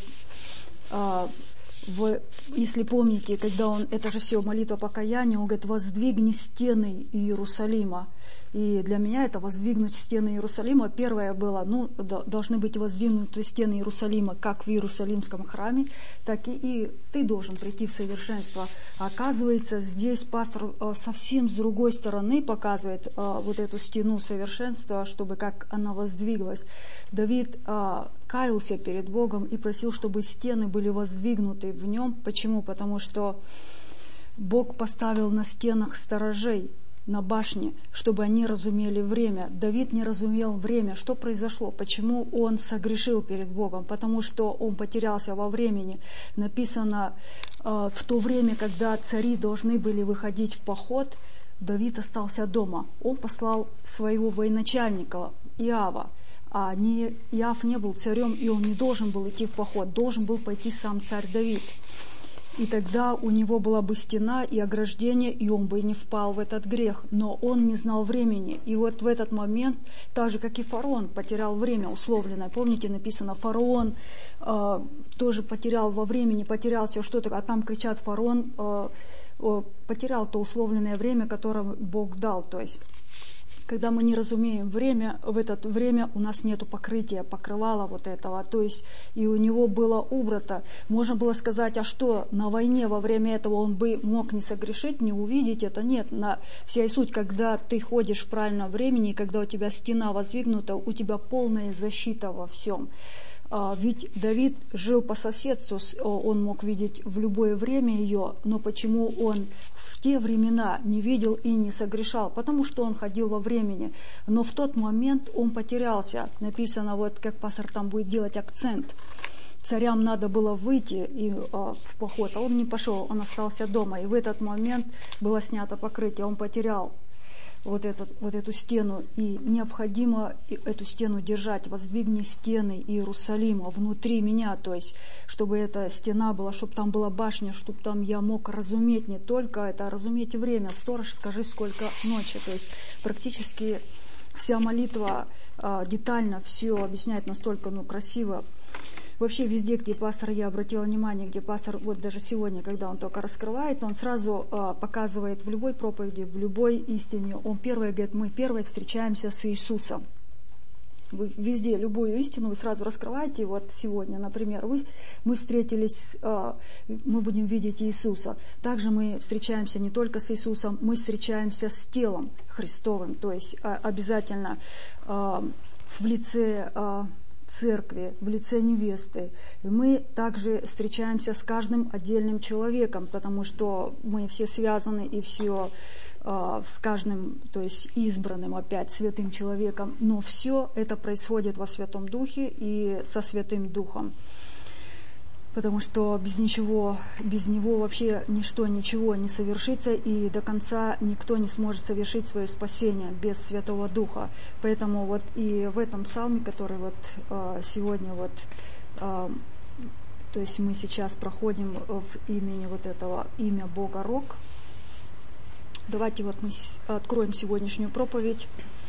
в, если помните, когда он, это же все молитва покаяния, он говорит: воздвигни стены Иерусалима. И для меня это воздвигнуть стены Иерусалима. Первое было, ну, должны быть воздвигнуты стены Иерусалима как в Иерусалимском храме, так и, и ты должен прийти в совершенство. Оказывается, здесь пастор совсем с другой стороны показывает а, вот эту стену совершенства, чтобы как она воздвиглась. Давид а, каялся перед Богом и просил, чтобы стены были воздвигнуты в нем. Почему? Потому что Бог поставил на стенах сторожей, на башне, чтобы они разумели время. Давид не разумел время. Что произошло? Почему он согрешил перед Богом? Потому что он потерялся во времени. Написано, э, в то время, когда цари должны были выходить в поход, Давид остался дома. Он послал своего военачальника Иова. А не, Иав не был царем, и он не должен был идти в поход, должен был пойти сам царь Давид. И тогда у него была бы стена и ограждение, и он бы не впал в этот грех. Но он не знал времени. И вот в этот момент, так же, как и фараон, потерял время условленное. Помните, написано, фараон э, тоже потерял во времени, потерялся что-то, а там кричат, фараон э, э, потерял то условленное время, которое Бог дал. То есть, когда мы не разумеем время, в это время у нас нету покрытия, покрывала вот этого, то есть и у него было убрато. Можно было сказать, а что, на войне во время этого он бы мог не согрешить, не увидеть это? Нет, на вся и суть, когда ты ходишь в правильном времени, когда у тебя стена воздвигнута, у тебя полная защита во всем. Ведь Давид жил по соседству, он мог видеть в любое время ее, но почему он в те времена не видел и не согрешал? Потому что он ходил во времени. Но в тот момент он потерялся. Написано, вот как пастор там будет делать акцент. Царям надо было выйти и, а, в поход, а он не пошел, он остался дома. И в этот момент было снято покрытие, он потерял вот, этот, вот эту стену, и необходимо эту стену держать. Воздвигни стены Иерусалима внутри меня, то есть, чтобы эта стена была, чтобы там была башня, чтобы там я мог разуметь не только это, а разуметь время. Сторож, скажи, сколько ночи. То есть, практически вся молитва а, детально все объясняет настолько, ну, красиво. Вообще везде, где пастор, я обратила внимание, где пастор, вот даже сегодня, когда он только раскрывает, он сразу э, показывает в любой проповеди, в любой истине. Он первый говорит, мы первые встречаемся с Иисусом. Вы везде любую истину вы сразу раскрываете. Вот сегодня, например, вы, мы встретились, э, мы будем видеть Иисуса. Также мы встречаемся не только с Иисусом, мы встречаемся с телом Христовым. То есть э, обязательно э, в лице... Э, церкви, в лице невесты. И мы также встречаемся с каждым отдельным человеком, потому что мы все связаны и все э, с каждым, то есть избранным опять святым человеком. Но все это происходит во Святом Духе и со Святым Духом. Потому что без ничего, без него вообще ничто, ничего не совершится, и до конца никто не сможет совершить свое спасение без Святого Духа. Поэтому вот и в этом псалме, который вот э, сегодня вот, э, то есть мы сейчас проходим в имени вот этого, имя Бога Рог. Давайте вот мы откроем сегодняшнюю проповедь.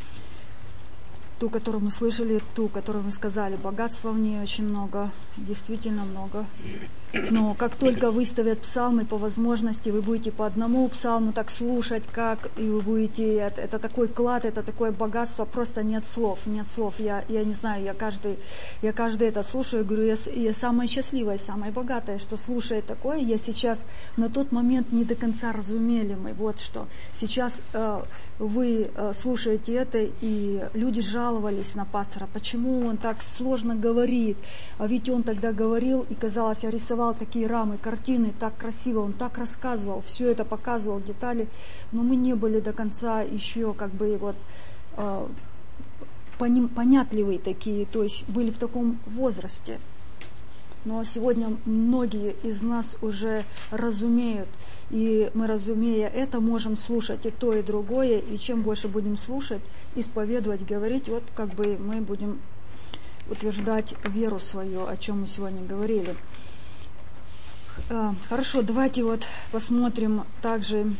Ту, которую мы слышали, ту, которую мы сказали, богатства в ней очень много, действительно много. Но как только выставят псалмы по возможности, вы будете по одному псалму так слушать, как, и вы будете, это, это такой клад, это такое богатство, просто нет слов, нет слов. Я, я не знаю, я каждый, я каждый это слушаю, говорю, я, я самая счастливая, самая богатая, что слушает такое. Я сейчас на тот момент не до конца разумели мы, вот что. Сейчас э, вы э, слушаете это, и люди жаловались на пастора, почему он так сложно говорит, а ведь он тогда говорил, и казалось, я рисовал такие рамы, картины, так красиво, он так рассказывал, все это показывал, детали, но мы не были до конца еще как бы вот э, поним, понятливые такие, то есть были в таком возрасте. Но сегодня многие из нас уже разумеют, и мы, разумея это, можем слушать и то, и другое, и чем больше будем слушать, исповедовать, говорить, вот как бы мы будем утверждать веру свою, о чем мы сегодня говорили. Хорошо, давайте вот посмотрим также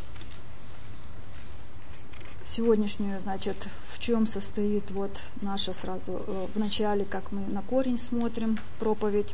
сегодняшнюю, значит, в чем состоит вот наша сразу, в начале, как мы на корень смотрим, проповедь.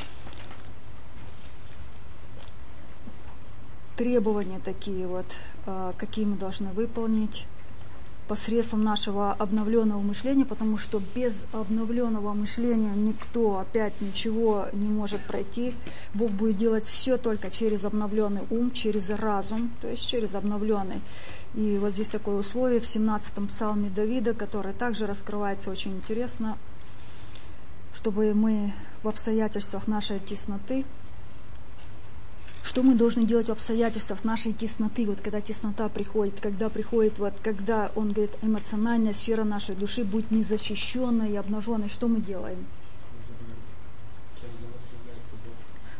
Требования такие вот, какие мы должны выполнить посредством нашего обновленного мышления, потому что без обновленного мышления никто опять ничего не может пройти. Бог будет делать все только через обновленный ум, через разум, то есть через обновленный. И вот здесь такое условие в семнадцатом псалме Давида, которое также раскрывается очень интересно, чтобы мы в обстоятельствах нашей тесноты, что мы должны делать в обстоятельствах нашей тесноты, вот когда теснота приходит, когда приходит, вот когда он говорит, эмоциональная сфера нашей души будет незащищенной и обнаженной, что мы делаем?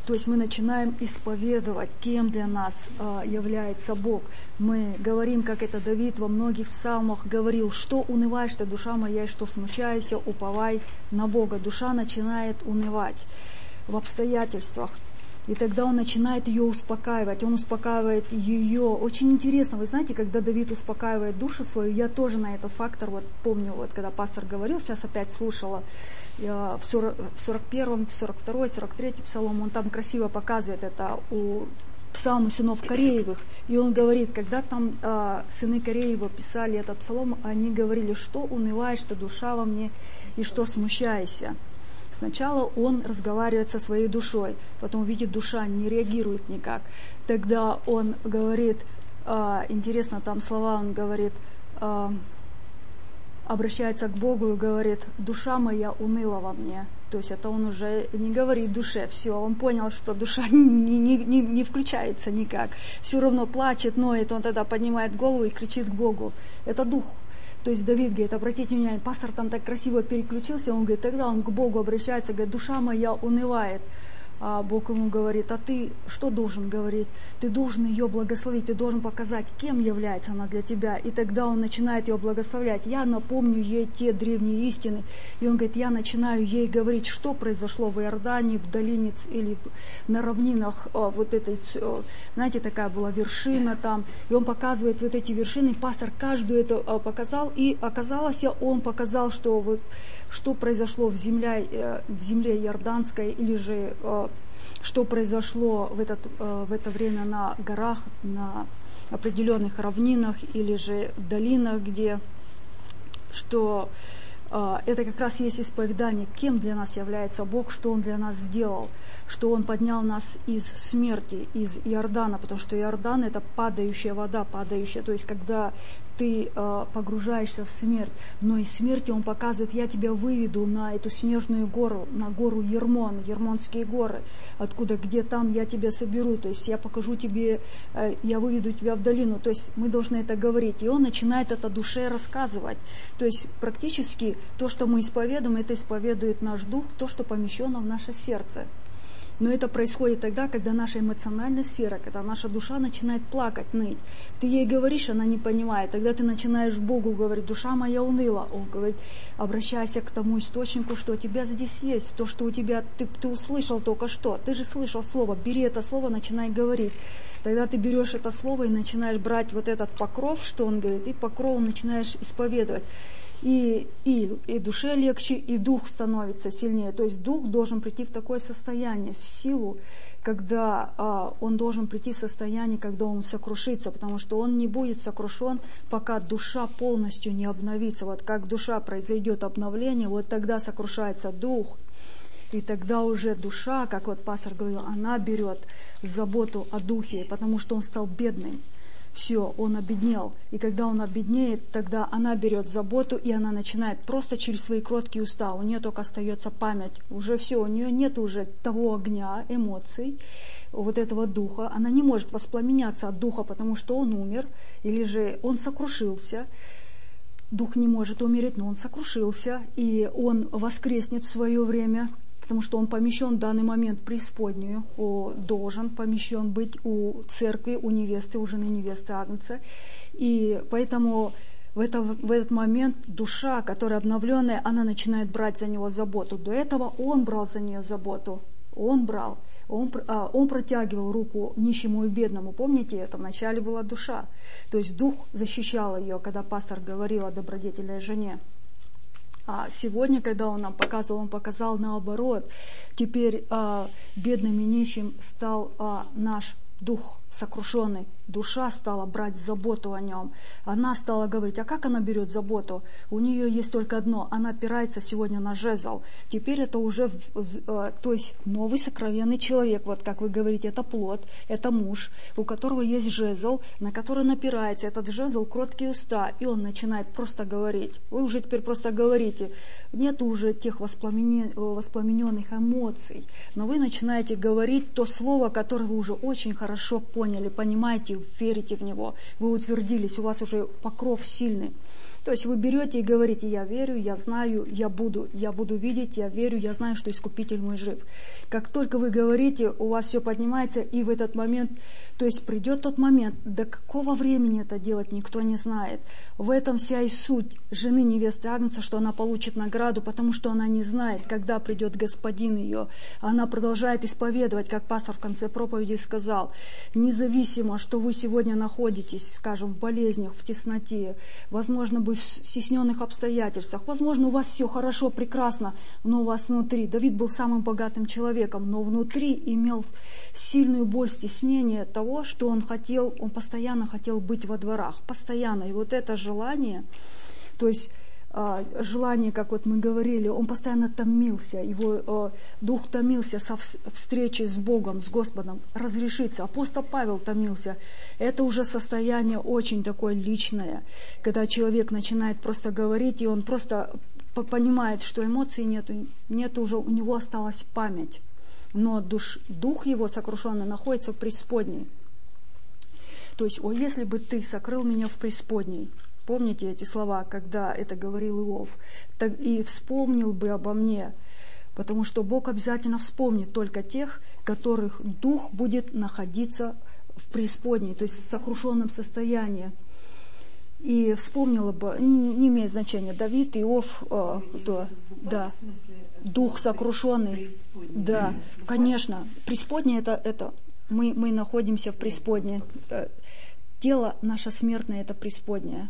То есть мы начинаем исповедовать, кем для нас э, является Бог. Мы говорим, как это Давид во многих псалмах говорил, что унываешь ты, душа моя, и что смущайся, уповай на Бога. Душа начинает унывать в обстоятельствах. И тогда он начинает ее успокаивать, он успокаивает ее. Очень интересно, вы знаете, когда Давид успокаивает душу свою, я тоже на этот фактор вот помню, вот когда пастор говорил, сейчас опять слушала, в сорок первом, сорок втором, сорок третьем псалом, он там красиво показывает это у псалма сынов Кореевых. И он говорит, когда там э, сыны Кореева писали этот псалом, они говорили, что унываешь ты, душа во мне, и что смущайся. Сначала он разговаривает со своей душой, потом видит, душа не реагирует никак. Тогда он говорит, э, интересно, там слова он говорит, э, обращается к Богу и говорит, душа моя уныла во мне. То есть это он уже не говорит душе, все, он понял, что душа не, не, не, не включается никак. Все равно плачет, ноет, он тогда поднимает голову и кричит к Богу. Это дух. То есть Давид говорит, обратите внимание, пастор там так красиво переключился, он говорит, тогда он к Богу обращается, говорит, душа моя унывает. А Бог ему говорит, а ты что должен говорить? Ты должен ее благословить, ты должен показать, кем является она для тебя. И тогда он начинает ее благословлять. Я напомню ей те древние истины. И он говорит, я начинаю ей говорить, что произошло в Иордании, в долине или на равнинах вот этой, знаете, такая была вершина там. И он показывает вот эти вершины. Пастор каждую это показал. И оказалось, он показал, что вот что произошло в земле, в земле Иорданской, или же что произошло в, этот, в это время на горах, на определенных равнинах, или же в долинах, где, что это как раз есть исповедание, кем для нас является Бог, что Он для нас сделал, что Он поднял нас из смерти, из Иордана, потому что Иордан — это падающая вода, падающая, то есть когда ты э, погружаешься в смерть, но из смерти Он показывает, я тебя выведу на эту снежную гору, на гору Ермон, Ермонские горы, откуда, где там я тебя соберу, то есть я покажу тебе, э, я выведу тебя в долину, то есть мы должны это говорить, и Он начинает это душе рассказывать, то есть практически то, что мы исповедуем, это исповедует наш дух, то, что помещено в наше сердце. Но это происходит тогда, когда наша эмоциональная сфера, когда наша душа начинает плакать, ныть. Ты ей говоришь, она не понимает. Тогда ты начинаешь Богу говорить, душа моя уныла. Он говорит, обращайся к тому источнику, что у тебя здесь есть. То, что у тебя, ты, ты услышал только что. Ты же слышал слово, бери это слово, начинай говорить. Тогда ты берешь это слово и начинаешь брать вот этот покров, что он говорит, и покровом начинаешь исповедовать. И, и, и душе легче, и дух становится сильнее. То есть дух должен прийти в такое состояние, в силу, когда а, он должен прийти в состояние, когда он сокрушится, потому что он не будет сокрушен, пока душа полностью не обновится. Вот как душа произойдет обновление, вот тогда сокрушается дух. И тогда уже душа, как вот пастор говорил, она берет заботу о духе, потому что он стал бедным. Все, он обеднел. И когда он обеднеет, тогда она берет заботу, и она начинает просто через свои кроткие уста. У нее только остается память. Уже все, у нее нет уже того огня, эмоций, вот этого духа. Она не может воспламеняться от духа, потому что он умер, или же он сокрушился. Дух не может умереть, но он сокрушился, и он воскреснет в свое время, потому что он помещен в данный момент в преисподнюю, должен помещен быть у церкви, у невесты, у жены невесты Агнца. И поэтому в, это, в этот момент душа, которая обновленная, она начинает брать за него заботу. До этого он брал за нее заботу, он брал, он, он протягивал руку нищему и бедному. Помните это? Вначале была душа. То есть дух защищал ее, когда пастор говорил о добродетельной жене. А сегодня, когда он нам показывал, он показал наоборот. Теперь а, бедным и нищим стал а, наш дух сокрушенный. Душа стала брать заботу о нем. Она стала говорить, а как она берет заботу? У нее есть только одно, она опирается сегодня на жезл. Теперь это уже, то есть новый сокровенный человек, вот как вы говорите, это плод, это муж, у которого есть жезл, на который он опирается. Этот жезл кроткие уста, и он начинает просто говорить. Вы уже теперь просто говорите. Нет уже тех воспламененных эмоций, но вы начинаете говорить то слово, которое вы уже очень хорошо поняли, понимаете, верите в него, вы утвердились, у вас уже покров сильный. То есть вы берете и говорите: я верю, я знаю, я буду, я буду видеть, я верю, я знаю, что Искупитель мой жив. Как только вы говорите, у вас все поднимается, и в этот момент, то есть придет тот момент, до какого времени это делать, никто не знает. В этом вся и суть жены невесты Агнца, что она получит награду, потому что она не знает, когда придет Господин ее. Она продолжает исповедовать, как пастор в конце проповеди сказал, независимо, что вы сегодня находитесь, скажем, в болезнях, в тесноте, возможно, вы в стесненных обстоятельствах. Возможно, у вас все хорошо, прекрасно, но у вас внутри. Давид был самым богатым человеком, но внутри имел сильную боль, стеснение того, что он хотел, он постоянно хотел быть во дворах, постоянно. И вот это желание, то есть желание, как вот мы говорили, он постоянно томился, его дух томился со встречи с Богом, с Господом, разрешиться. Апостол Павел томился. Это уже состояние очень такое личное, когда человек начинает просто говорить, и он просто понимает, что эмоций нету, нет уже, у него осталась память. Но душ, дух его сокрушенный находится в преисподней. То есть: о, если бы ты сокрыл меня в преисподней. Помните эти слова, когда это говорил Иов? Так и вспомнил бы обо мне, потому что Бог обязательно вспомнит только тех, которых дух будет находиться в преисподней, то есть в сокрушенном состоянии. И вспомнила бы, не, не имеет значения, Давид, Иов, э, то, да, дух сокрушенный. Да, конечно, преисподняя это, это мы, мы находимся в преисподней. Тело наше смертное — это преисподняя.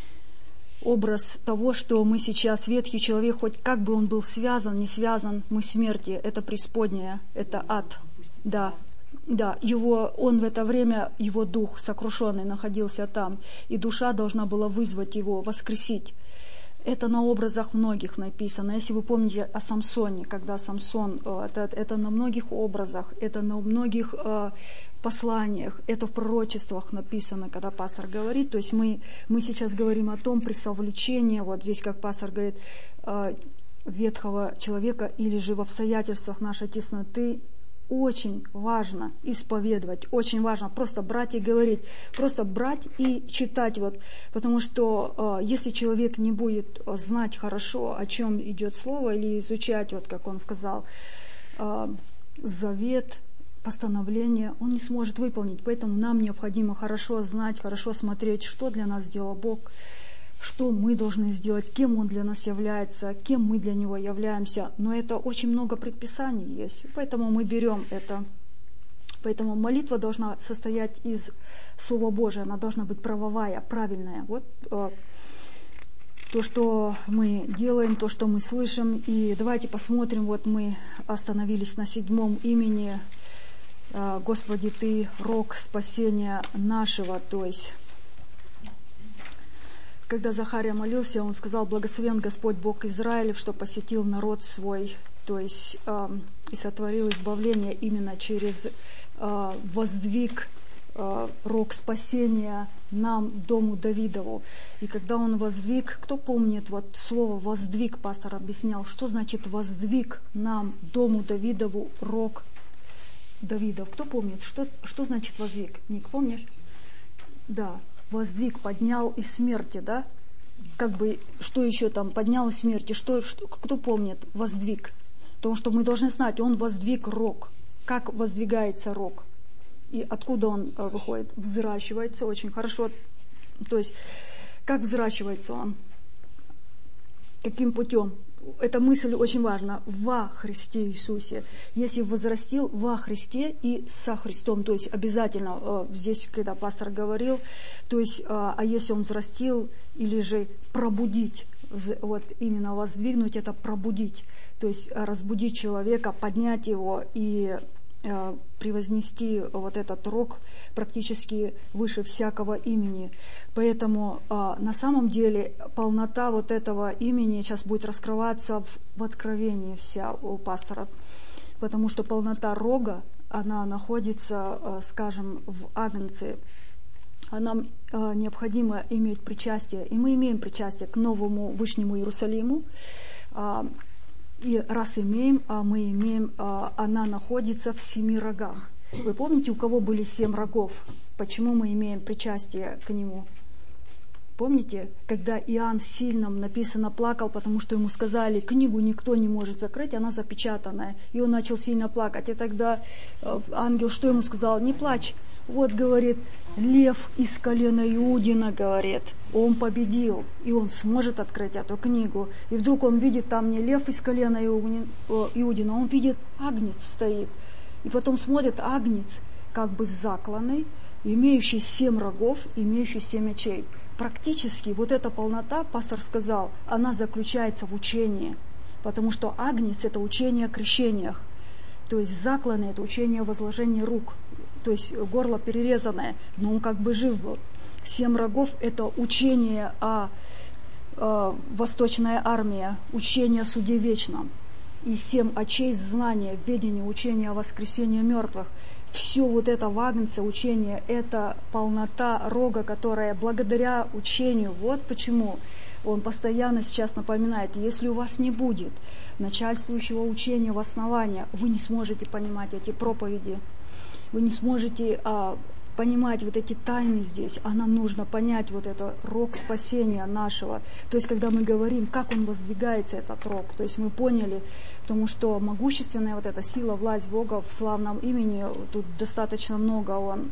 Образ того, что мы сейчас, ветхий человек, хоть как бы он был связан, не связан, мы в смерти, это преисподняя, это ад. Да, да, его, он в это время, его дух сокрушенный находился там, и душа должна была вызвать его, воскресить. Это на образах многих написано. Если вы помните о Самсоне, когда Самсон, это, это на многих образах, это на многих э, посланиях, это в пророчествах написано, когда пастор говорит. То есть мы, мы сейчас говорим о том, при совлечении, вот здесь, как пастор говорит, э, ветхого человека, или же в обстоятельствах нашей тесноты, очень важно исповедовать, очень важно просто брать и говорить, просто брать и читать, вот, потому что э, если человек не будет знать хорошо, о чем идет слово, или изучать, вот как он сказал, э, завет, постановление, он не сможет выполнить, поэтому нам необходимо хорошо знать, хорошо смотреть, что для нас сделал Бог, что мы должны сделать, кем Он для нас является, кем мы для Него являемся. Но это очень много предписаний есть, поэтому мы берем это. Поэтому молитва должна состоять из Слова Божия, она должна быть правовая, правильная. Вот э, то, что мы делаем, то, что мы слышим. И давайте посмотрим, вот мы остановились на седьмом имени. Э, Господи, Ты рог спасения нашего, то есть... Когда Захария молился, он сказал: благословен Господь Бог Израилев, что посетил народ свой, то есть э, и сотворил избавление именно через э, воздвиг э, рог спасения нам, дому Давидову. И когда он воздвиг, кто помнит вот слово воздвиг, пастор объяснял, что значит воздвиг нам, дому Давидову, рог Давидов. Кто помнит, что, что значит воздвиг? Ник, помнишь? Да. Воздвиг, поднял из смерти, да? Как бы, что еще там, поднял из смерти, что, что, кто помнит? Воздвиг. Потому что мы должны знать, он воздвиг рог. Как воздвигается рог? И откуда он э, выходит? Взращивается очень хорошо. То есть, как взращивается он? Каким путем? Эта мысль очень важна. Во Христе Иисусе. Если возрастил во Христе и со Христом, то есть обязательно, э, здесь, когда пастор говорил, то есть, э, а если он взрастил, или же пробудить, вот именно воздвигнуть, это пробудить, то есть разбудить человека, поднять его и э, превознести вот этот рог практически выше всякого имени. Поэтому э, на самом деле полнота вот этого имени сейчас будет раскрываться в, в откровении вся у пастора, потому что полнота рога, она находится, э, скажем, в Агнце. А нам э, необходимо иметь причастие, и мы имеем причастие к новому Вышнему Иерусалиму. Э, И раз имеем, а мы имеем, а, она находится в семи рогах. Вы помните, у кого были семь рогов? Почему мы имеем причастие к нему? Помните, когда Иоанн сильно, написано, плакал, потому что ему сказали, книгу никто не может закрыть, она запечатанная. И он начал сильно плакать. И тогда ангел что ему сказал? Не плачь. Вот, говорит, лев из колена Иудина, говорит, он победил, и он сможет открыть эту книгу. И вдруг он видит там не лев из колена Иудина, он видит, агнец стоит. И потом смотрит, агнец как бы закланный, имеющий семь рогов, имеющий семь мечей. Практически вот эта полнота, пастор сказал, она заключается в учении, потому что агнец – это учение о крещениях, то есть закланный – это учение о возложении рук, то есть горло перерезанное, но он как бы жив был. Семь рогов – это учение о, о восточная армия, учение о суде вечном. И семь очей знания, ведение, учение о воскресении мертвых. Все вот это в агнце учение, это полнота рога, которая благодаря учению, вот почему он постоянно сейчас напоминает, если у вас не будет начальствующего учения в основании, вы не сможете понимать эти проповеди, вы не сможете а, понимать вот эти тайны здесь, а нам нужно понять вот это рог спасения нашего. То есть, когда мы говорим, как он воздвигается, этот рог, то есть мы поняли, потому что могущественная вот эта сила, власть Бога в славном имени, тут достаточно много он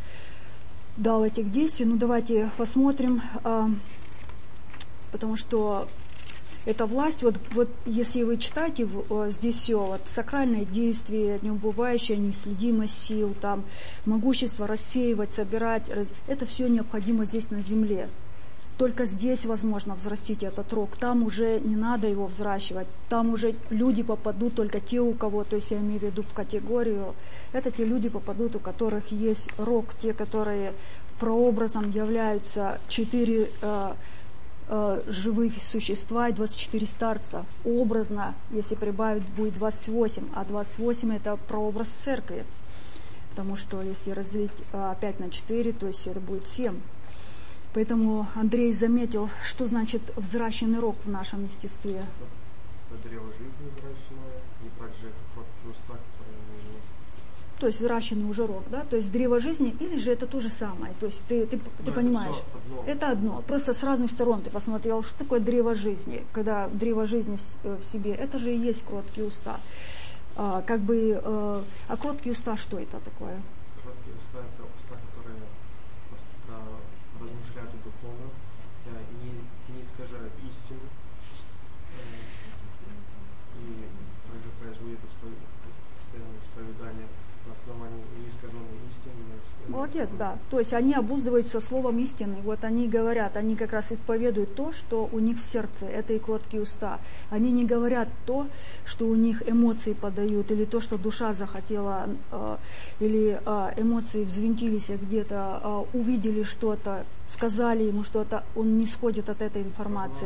дал этих действий. Ну, давайте посмотрим, а, потому что эта власть, вот, вот если вы читаете в, здесь все, вот, сакральное действие, неубывающая неследимость сил, там, могущество рассеивать, собирать, это все необходимо здесь на земле. Только здесь возможно взрастить этот рог, там уже не надо его взращивать, там уже люди попадут, только те, у кого, то есть я имею в виду в категорию, это те люди попадут, у которых есть рог, те, которые прообразом являются четыре э, живых существа и двадцать четыре старца. Образно, если прибавить, будет двадцать восемь, а двадцать восемь это прообраз церкви, потому что если разделить пять на четыре, то есть это будет семь. Поэтому Андрей заметил, что значит взращенный рог в нашем естестве.
Это древо жизни взращенное, и также кроткие уста, которые мы...
То есть взращенный уже рог, да? То есть древо жизни, или же это то же самое? То есть ты, ты, ты понимаешь,
это одно.
это одно. Просто с разных сторон ты посмотрел, что такое древо жизни, когда древо жизни в себе, это же и есть кроткие уста. А, как бы, а, а кроткие уста, что это такое?
Кроткие уста – это уста, которые размышляют о духовном, не, не искажают истину, и также производят постоянное исповедание на основании неискаженной истины.
Молодец, да. То есть они обуздываются словом истины. Вот они говорят, они как раз исповедуют то, что у них в сердце. Это и кроткие уста. Они не говорят то, что у них эмоции подают, или то, что душа захотела, э, или э, эмоции взвинтились где-то, э, увидели что-то, сказали ему что-то. Он не сходит от этой информации.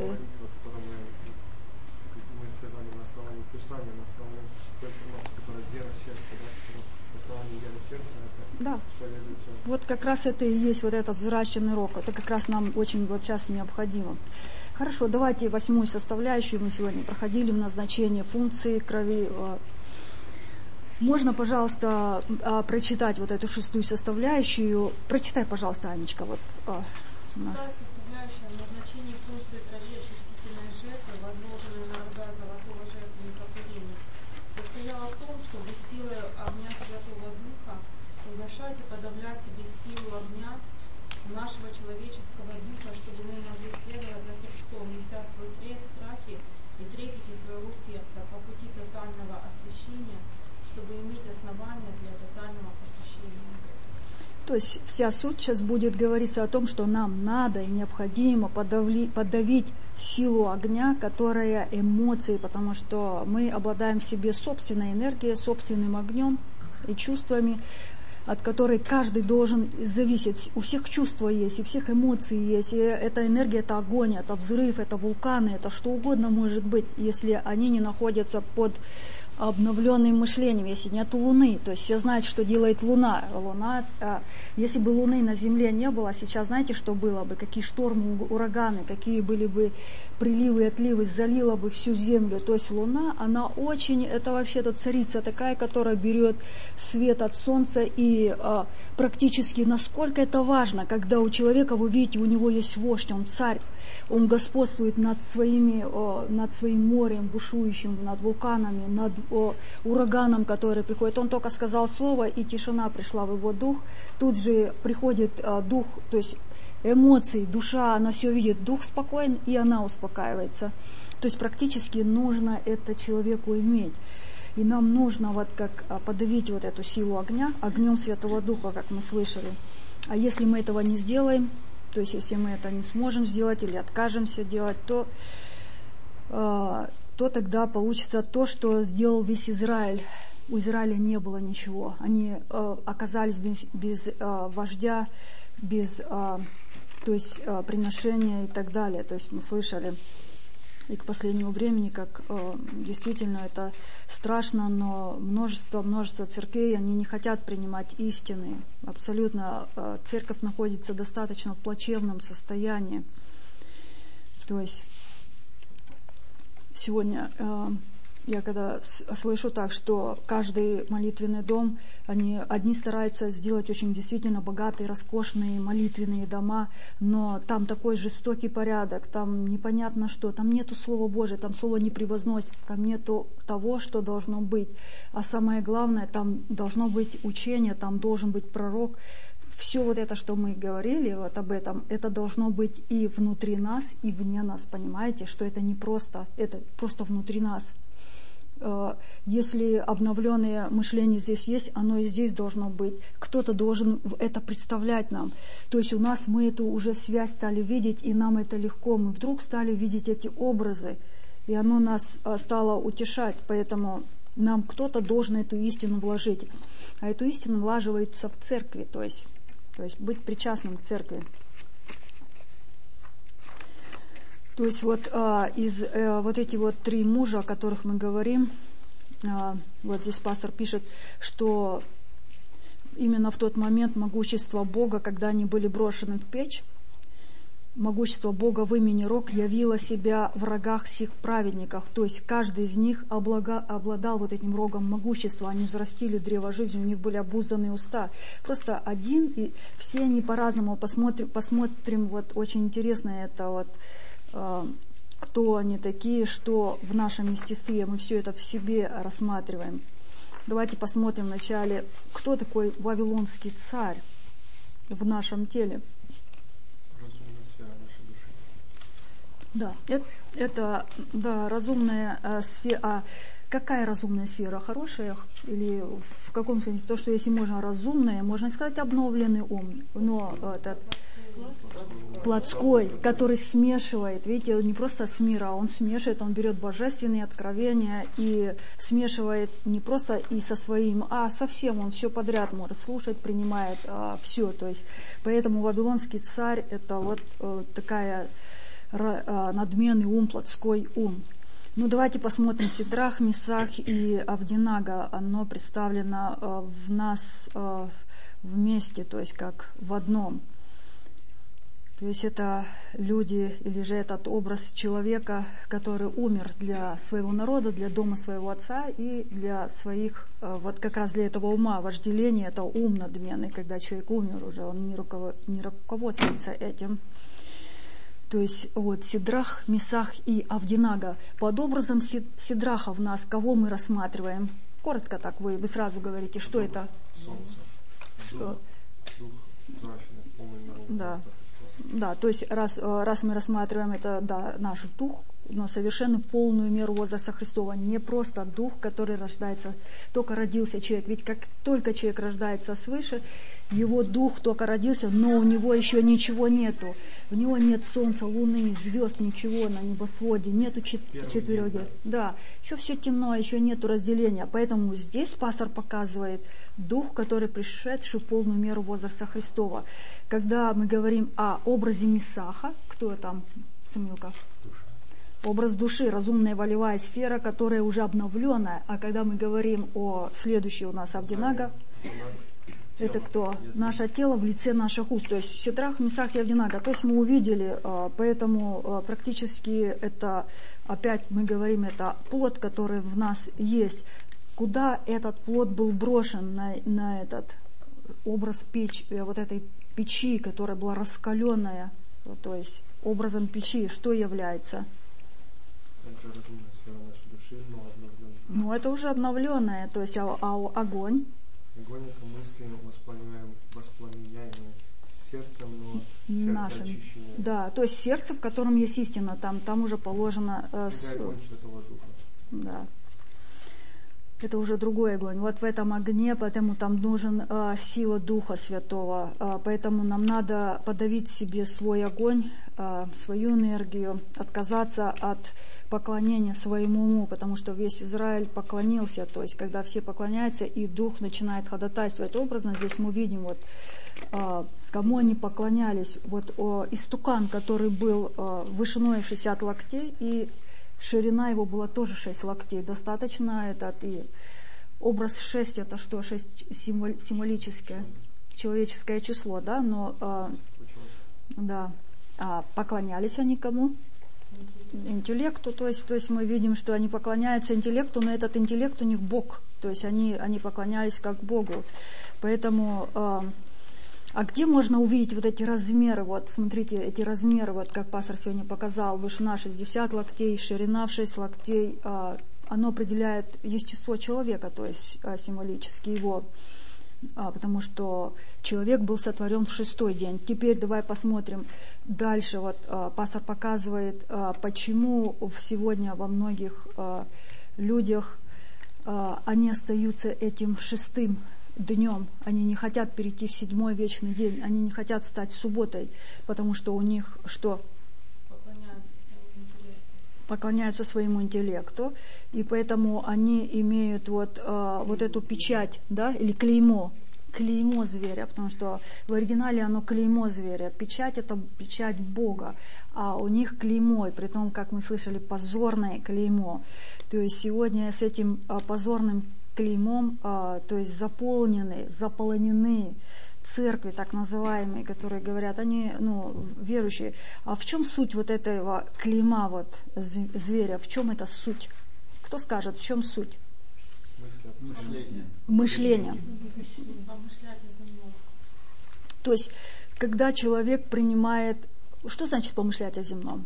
Мы сказали на основании Писания, на основании той информации, которая вера сердца, да? На основании веры сердца это
да.
исповедуется.
Вот как раз это и есть вот этот взращенный рог. Это как раз нам очень вот сейчас необходимо. Хорошо, давайте восьмую составляющую мы сегодня проходили в назначении функции крови. Можно, пожалуйста, прочитать вот эту шестую составляющую. Прочитай, пожалуйста, Анечка. Вот у нас.
Шестая составляющая назначение функции крови очистительной жертвы, возложенной на рога золотого жертвенника курения, состояла в том, чтобы силы огня Святого Духа угошать и подавлять себе силу огня нашего человеческого духа, чтобы мы могли следовать за Христом, неся свой крест, страхи и трепете своего сердца по пути тотального освящения, чтобы иметь основания для тотального посвящения.
То есть вся суть сейчас будет говориться о том, что нам надо и необходимо подавли, подавить силу огня, которая эмоции, потому что мы обладаем в себе собственной энергией, собственным огнем и чувствами, от которой каждый должен зависеть. У всех чувства есть, у всех эмоции есть. И эта энергия – это огонь, это взрыв, это вулканы, это что угодно может быть, если они не находятся под обновленным мышлением, если нет Луны. То есть все знают, что делает Луна. Луна, а, если бы Луны на Земле не было, сейчас знаете, что было бы? Какие штормы, ураганы, какие были бы приливы и отливы, залила бы всю Землю. То есть Луна, она очень, это вообще-то царица такая, которая берет свет от Солнца, и а, практически насколько это важно, когда у человека, вы видите, у него есть вождь, он царь, он господствует над, своими, о, над своим морем бушующим, над вулканами, над о, ураганом, который приходит. Он только сказал слово, и тишина пришла в его дух. Тут же приходит о, дух, то есть эмоции, душа, она все видит, дух спокоен, и она успокаивается. То есть практически нужно это человеку иметь. И нам нужно вот как подавить вот эту силу огня, огнем Святого Духа, как мы слышали. А если мы этого не сделаем, то есть если мы это не сможем сделать или откажемся делать, то, э, то тогда получится то, что сделал весь Израиль. У Израиля не было ничего. Они э, оказались без, без э, вождя, без э, то есть, э, приношения и так далее. То есть мы слышали. И к последнему времени, как э, действительно это страшно, но множество, множество церквей, они не хотят принимать истины. Абсолютно э, церковь находится достаточно в плачевном состоянии. То есть сегодня э, я когда слышу так, что каждый молитвенный дом, они одни стараются сделать очень действительно богатые, роскошные молитвенные дома, но там такой жестокий порядок, там непонятно что, там нету Слова Божия, там Слово не превозносится, там нету того, что должно быть. А самое главное, там должно быть учение, там должен быть пророк. Все вот это, что мы говорили вот об этом, это должно быть и внутри нас, и вне нас, понимаете, что это не просто, это просто внутри нас. Если обновленное мышление здесь есть, оно и здесь должно быть. Кто-то должен это представлять нам. То есть у нас мы эту уже связь стали видеть, и нам это легко. Мы вдруг стали видеть эти образы, и оно нас стало утешать. Поэтому нам кто-то должен эту истину вложить. А эту истину влаживается в церкви, то есть, то есть быть причастным к церкви. То есть вот а, из а, вот эти вот три мужа, о которых мы говорим, а, вот здесь пастор пишет, что именно в тот момент могущество Бога, когда они были брошены в печь, могущество Бога в имени Рог явило себя в рогах сих праведников. То есть каждый из них облага, обладал вот этим рогом могущества. Они взрастили древо жизни, у них были обузданные уста. Просто один, и все они по-разному. Посмотрим, посмотрим вот очень интересно это вот, кто они такие, что в нашем естестве, мы все это в себе рассматриваем. Давайте посмотрим вначале, кто такой вавилонский царь в нашем теле.
Разумная сфера нашей души.
Да, это, это да, разумная э, сфера. А какая разумная сфера? Хорошая или в каком смысле? То, что если можно разумная, можно сказать обновленный ум, но этот плотской, который смешивает, видите, он не просто с мира, он смешивает, он берет божественные откровения и смешивает не просто и со своим, а со всем, он все подряд может слушать, принимает а, все, то есть, поэтому вавилонский царь это вот а, такая а, надменный ум, плотской ум. Ну, давайте посмотрим Сидрах, Месах и Авдинага, оно представлено а, в нас а, вместе, то есть как в одном. То есть это люди, или же этот образ человека, который умер для своего народа, для дома своего отца и для своих, вот как раз для этого ума, вожделения, это ум надменный, когда человек умер уже, он не, руковод, не руководствуется этим. То есть вот Сидрах, Месах и Авдинага. Под образом Сидраха в нас кого мы рассматриваем? Коротко так вы, вы сразу говорите, что
Дух,
это?
Солнце.
Что?
Дух, Дух полный мировой
Да. Да, то есть раз, раз мы рассматриваем это, да, наш дух, но совершенно полную меру возраста Христова, не просто дух, который рождается, только родился человек, ведь как только человек рождается свыше, его дух только родился, но у него еще ничего нету, у него нет солнца, луны, звезд, ничего на небосводе, нету четырех, да, еще все темно, еще нету разделения, поэтому здесь пастор показывает дух, который пришедший в полную меру возраста Христова. Когда мы говорим о образе Месаха, кто там, Самилка? Образ души, разумная волевая сфера, которая уже обновленная. А когда мы говорим о следующей у нас Авдинага, это кто? Наше тело в лице наших уст. То есть Сидрах, Месах и Авдинага. То есть мы увидели, поэтому практически это, опять мы говорим, это плод, который в нас есть. Куда этот плод был брошен на, на этот образ печь, вот этой печи, которая была раскаленная, то есть образом печи, что является?
Также разумная сфера нашей души, но обновленная.
Ну, это уже обновленная, то есть а, а огонь.
Огонь — это мысли, воспламеняемые, воспламеняемые сердцем, но сердце
Нашим.
очищенное.
Да, то есть сердце, в котором есть истина, там, там уже положено... Э, с...
огонь Святого Духа.
Да. Это уже другой огонь. Вот в этом огне, поэтому там нужен э, сила Духа Святого. Э, поэтому нам надо подавить себе свой огонь, э, свою энергию, отказаться от поклонения своему уму, потому что весь Израиль поклонился. То есть, когда все поклоняются, и Дух начинает ходатайствовать образно, здесь мы видим, вот, э, кому они поклонялись. Вот э, истукан, который был э, вышиной шестьдесят локтей, и ширина его была тоже шесть локтей. Достаточно этот и образ шесть, это что? шесть символ, символическое, человеческое число, да? Но э, да, а поклонялись они кому? Интеллекту. То есть, то есть мы видим, что они поклоняются интеллекту, но этот интеллект у них Бог. То есть они, они поклонялись как Богу. Поэтому... Э, А где можно увидеть вот эти размеры? Вот, смотрите, эти размеры, вот как пастор сегодня показал, вышина шестьдесят локтей, ширина в шесть локтей, а, оно определяет естество человека, то есть а, символически его, а, потому что человек был сотворен в шестой день. Теперь давай посмотрим дальше. Вот а, пастор показывает, а, почему сегодня во многих а, людях а, они остаются этим шестым днем, они не хотят перейти в седьмой вечный день, они не хотят стать субботой, потому что у них что?
Поклоняются своему интеллекту.
Поклоняются своему интеллекту, и поэтому они имеют вот, э, вот эту печать, да, или клеймо, клеймо зверя, потому что в оригинале оно клеймо зверя, печать — это печать Бога, а у них клеймо, и при том, как мы слышали, позорное клеймо. То есть сегодня с этим э, позорным клеймом, а, то есть заполнены, заполонены церкви, так называемые, которые говорят, они, ну, верующие. А в чем суть вот этого клейма вот зверя? В чем это суть? Кто скажет, в чем суть?
Мышление.
Мышление.
Помышлять о земном.
То есть, когда человек принимает... Что значит помышлять о земном?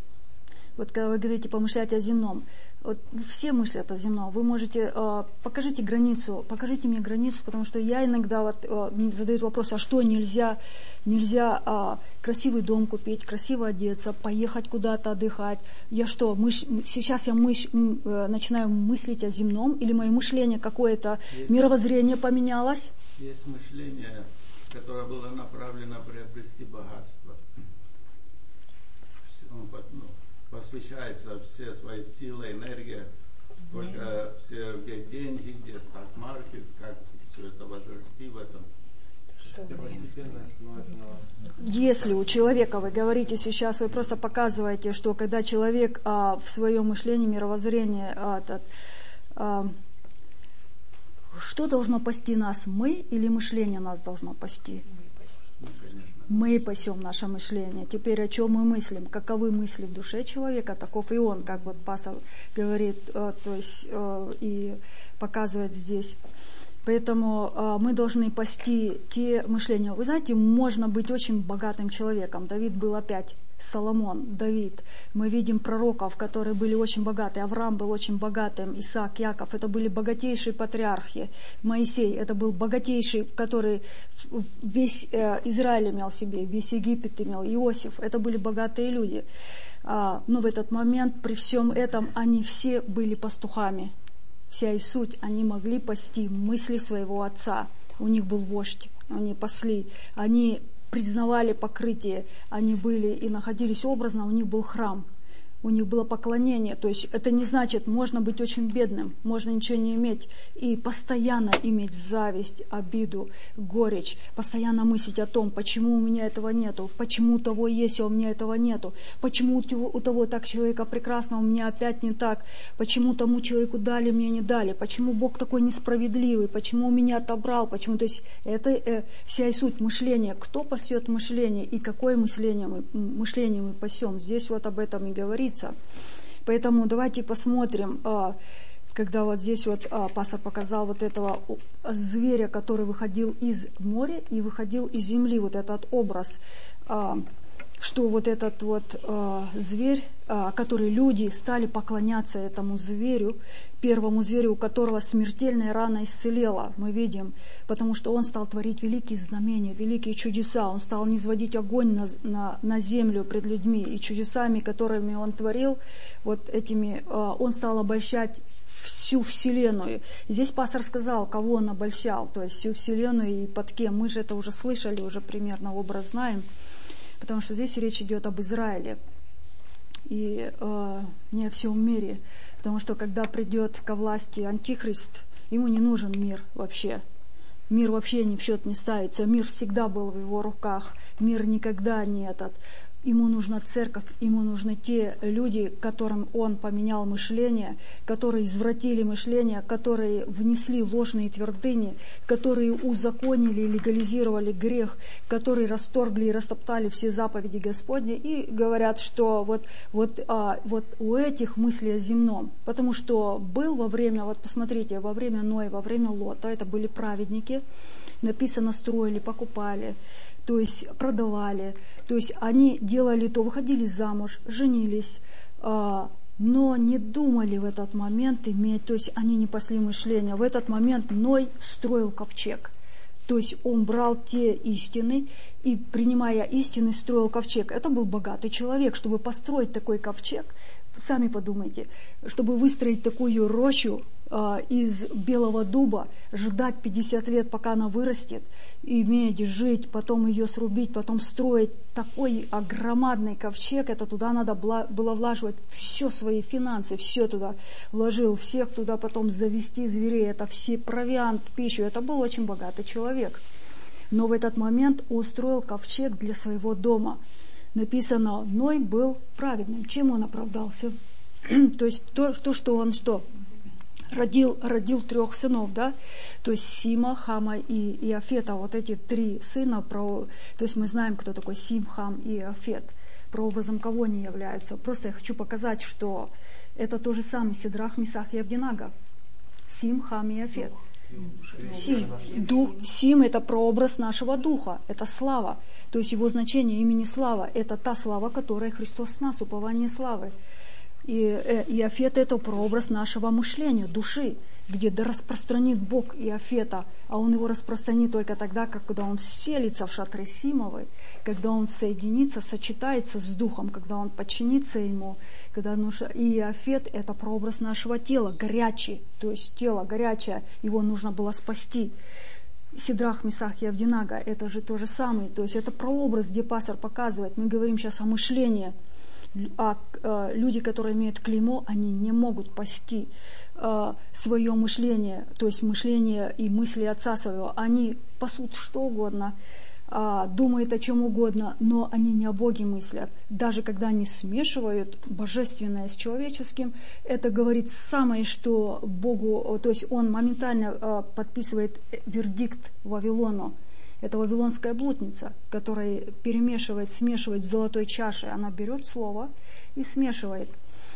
Вот когда вы говорите помышлять о земном, вот все мыслят о земном. Вы можете, э, покажите границу, покажите мне границу, потому что я иногда вот, э, мне задают вопрос, а что нельзя, нельзя э, красивый дом купить, красиво одеться, поехать куда-то отдыхать. Я что, мыш, сейчас я мыш, э, начинаю мыслить о земном, или мое мышление какое-то, есть, мировоззрение поменялось?
Есть мышление, которое было направлено приобрести богатство. Ну, посвящается все свои силы, энергия, только все, где деньги, где стак-маркет, как все это возрасти в этом.
Первостепенное становится на вас.
Если у человека, вы говорите сейчас, вы просто показываете, что когда человек а, в своем мышлении, мировоззрении, а, так, а, что должно пасти нас, мы или мышление нас должно пасти? Мы пасем наше мышление. Теперь о чем мы мыслим? Каковы мысли в душе человека, таков и он, как вот пастор говорит, э, то есть э, и показывает здесь. Поэтому э, мы должны пасти те мышления. Вы знаете, можно быть очень богатым человеком. Давид был опять, Соломон, Давид. Мы видим пророков, которые были очень богаты. Авраам был очень богатым, Исаак, Яков. Это были богатейшие патриархи. Моисей, это был богатейший, который весь э, Израиль имел себе, весь Египет имел. Иосиф, это были богатые люди. А, но в этот момент, при всем этом, они все были пастухами. Вся их суть, они могли пасти мысли своего отца. У них был вождь, они пасли. Они признавали покрытие, они были и находились образно, у них был храм. у них было поклонение. То есть это не значит, можно быть очень бедным, можно ничего не иметь и постоянно иметь зависть, обиду, горечь, постоянно мыслить о том, почему у меня этого нету, почему у того есть, а у меня этого нету, почему у того, у того так человека прекрасного, у меня опять не так, почему тому человеку дали, мне не дали, почему Бог такой несправедливый, почему меня отобрал, почему. То есть это э, вся и суть мышления. Кто пасет мышление и какое мышление мы, мышление мы пасем. Здесь вот об этом и говорится. Поэтому давайте посмотрим, когда вот здесь вот пастор показал вот этого зверя, который выходил из моря и выходил из земли, вот этот образ, что вот этот вот зверь, который люди стали поклоняться этому зверю, первому зверю, у которого смертельная рана исцелела, мы видим, потому что он стал творить великие знамения, великие чудеса, он стал низводить огонь на, на, на землю пред людьми, и чудесами, которыми он творил, вот этими, он стал обольщать всю вселенную. Здесь пастор сказал, кого он обольщал, то есть всю вселенную и под кем. Мы же это уже слышали, уже примерно образ знаем, потому что здесь речь идет об Израиле и э, не о всем мире. Потому что когда придет ко власти Антихрист, ему не нужен мир вообще. Мир вообще ни в счет не ставится. Мир всегда был в его руках. Мир никогда не этот. Ему нужна церковь, ему нужны те люди, которым он поменял мышление, которые извратили мышление, которые внесли ложные твердыни, которые узаконили и легализировали грех, которые расторгли и растоптали все заповеди Господни и говорят, что вот, вот, а, вот у этих мысли о земном. Потому что был во время, вот посмотрите, во время Ноя, во время Лота, это были праведники, написано, строили, покупали, то есть продавали, то есть они делали то, выходили замуж, женились, но не думали в этот момент иметь, то есть они не пасли мышления. В этот момент Ной строил ковчег, то есть он брал те истины и, принимая истины, строил ковчег. Это был богатый человек, чтобы построить такой ковчег. Сами подумайте, чтобы выстроить такую рощу э, из белого дуба, ждать пятьдесят лет, пока она вырастет, иметь, жить, потом ее срубить, потом строить такой огромадный ковчег, это туда надо было влаживать все свои финансы, все туда вложил, всех туда потом завести зверей, это все провиант, пищу, это был очень богатый человек. Но в этот момент он строил ковчег для своего дома. Написано, Ной был праведным. Чем он оправдался? То есть то, то, что он что? Родил, родил трех сынов, да? То есть Сима, Хама и Иафета. Вот эти три сына, про, то есть мы знаем, кто такой Сим, Хам и Иафет. Прообразом кого они являются. Просто я хочу показать, что это то же самое Сидрах, Мисах и Авдинага. Сим, Хам и Иафет. Сим. Дух, Сим — это прообраз нашего духа, это слава. То есть его значение имени слава — это та слава, которая Христос с нас, упование славы. И Иафет — это прообраз нашего мышления, души, где да распространит Бог Иафета, а Он его распространит только тогда, когда он вселится в шатры Симовой, когда он соединится, сочетается с Духом, когда он подчинится Ему. Когда нужно... И Иафет — это прообраз нашего тела, горячий, то есть тело горячее, его нужно было спасти. Сидрах, Мисах и Авдинага — это же то же самое, то есть это прообраз, где пастор показывает. Мы говорим сейчас о мышлении. А э, люди, которые имеют клеймо, они не могут пасти э, свое мышление, то есть мышление и мысли отца своего. Они пасут что угодно, э, думают о чем угодно, но они не о Боге мыслят. Даже когда они смешивают божественное с человеческим, это говорит самое, что Богу, то есть он моментально э, подписывает вердикт Вавилону. Это вавилонская блудница, которая перемешивает, смешивает в золотой чаше. Она берет слово и смешивает.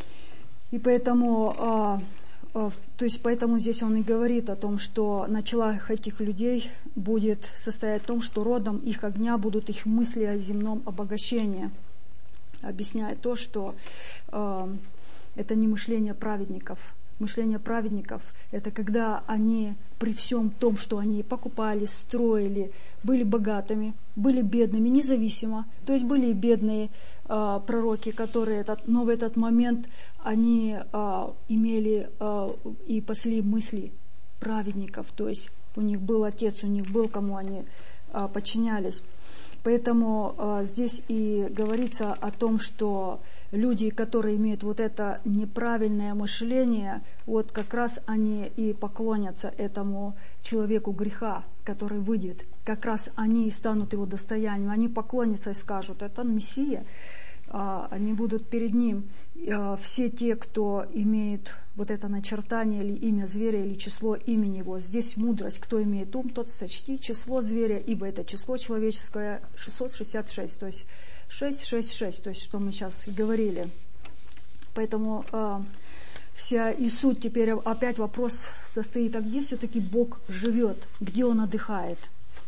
И поэтому, э, э, то есть поэтому здесь он и говорит о том, что начало этих людей будет состоять в том, что родом их огня будут их мысли о земном обогащении. Объясняет то, что э, это не мышление праведников. Мышление праведников — это когда они при всем том, что они покупали, строили, были богатыми, были бедными, независимо. То есть были и бедные э, пророки, которые, этот, но в этот момент они э, имели э, и пасли мысли праведников. То есть у них был отец, у них был, кому они э, подчинялись. Поэтому э, здесь и говорится о том, что люди, которые имеют вот это неправильное мышление, вот как раз они и поклонятся этому человеку греха, который выйдет. Как раз они и станут его достоянием. Они поклонятся и скажут: это Мессия. Они будут перед ним. Все те, кто имеет вот это начертание или имя зверя, или число имени его. Здесь мудрость. Кто имеет ум, тот сочти число зверя, ибо это число человеческое шестьсот шестьдесят шесть. То есть шесть, шесть, шесть. То есть что мы сейчас говорили. Поэтому э, вся и суть теперь опять вопрос состоит: а где все-таки Бог живет? Где Он отдыхает?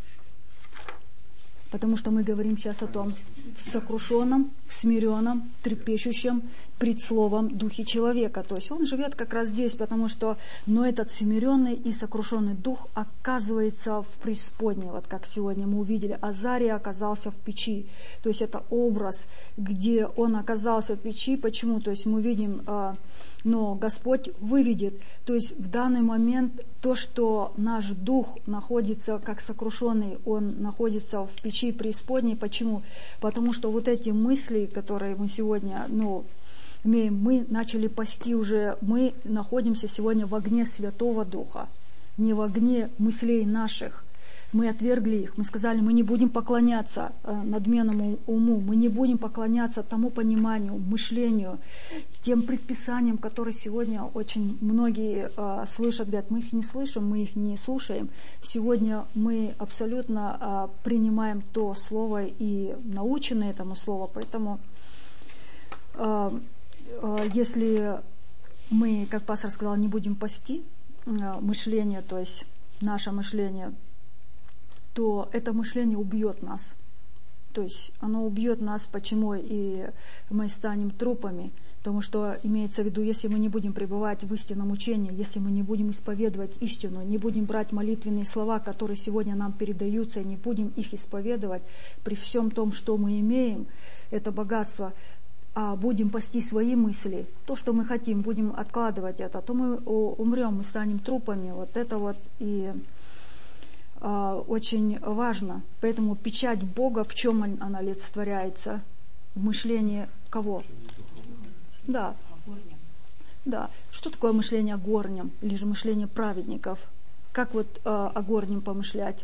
Потому что мы говорим сейчас о том, в сокрушенном, в смиренном, трепещущем пред словом духе человека. То есть он живет как раз здесь, потому что, но этот смиренный и сокрушенный дух оказывается в преисподней. Вот как сегодня мы увидели, Азария оказался в печи. То есть это образ, где он оказался в печи. Почему? То есть мы видим, но Господь выведет. То есть в данный момент то, что наш дух находится как сокрушенный, он находится в печи преисподней. Почему? Потому что вот эти мысли, которые мы сегодня, ну, имеем, мы начали пасти уже, мы находимся сегодня в огне Святого Духа, не в огне мыслей наших. Мы отвергли их, мы сказали, мы не будем поклоняться э, надменному уму, мы не будем поклоняться тому пониманию, мышлению, тем предписаниям, которые сегодня очень многие э, слышат, говорят, мы их не слышим, мы их не слушаем. Сегодня мы абсолютно э, принимаем то слово и научены этому слову, поэтому э, э, если мы, как пастор сказал, не будем пасти э, мышление, то есть наше мышление, то это мышление убьет нас. То есть оно убьет нас, почему и мы станем трупами. Потому что имеется в виду, если мы не будем пребывать в истинном учении, если мы не будем исповедовать истину, не будем брать молитвенные слова, которые сегодня нам передаются, и не будем их исповедовать при всем том, что мы имеем, это богатство, а будем пасти свои мысли, то, что мы хотим, будем откладывать это, то мы умрем, мы станем трупами. Вот это вот и очень важно. Поэтому печать Бога, в чем она олицетворяется? В мышлении кого? Да. Да. Что такое мышление о горнем? Или же мышление праведников? Как вот э, о горнем помышлять?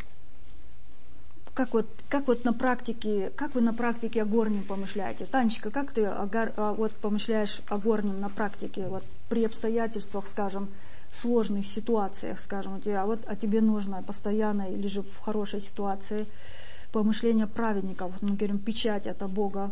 Как вот, как вот на практике, как вы на практике о горнем помышляете? Танечка, как ты о, о, вот помышляешь о горнем на практике? Вот при обстоятельствах, скажем, сложных ситуациях, скажем, у тебя, вот, а тебе нужно постоянно или же в хорошей ситуации помышление праведников. Мы говорим, печать это Бога.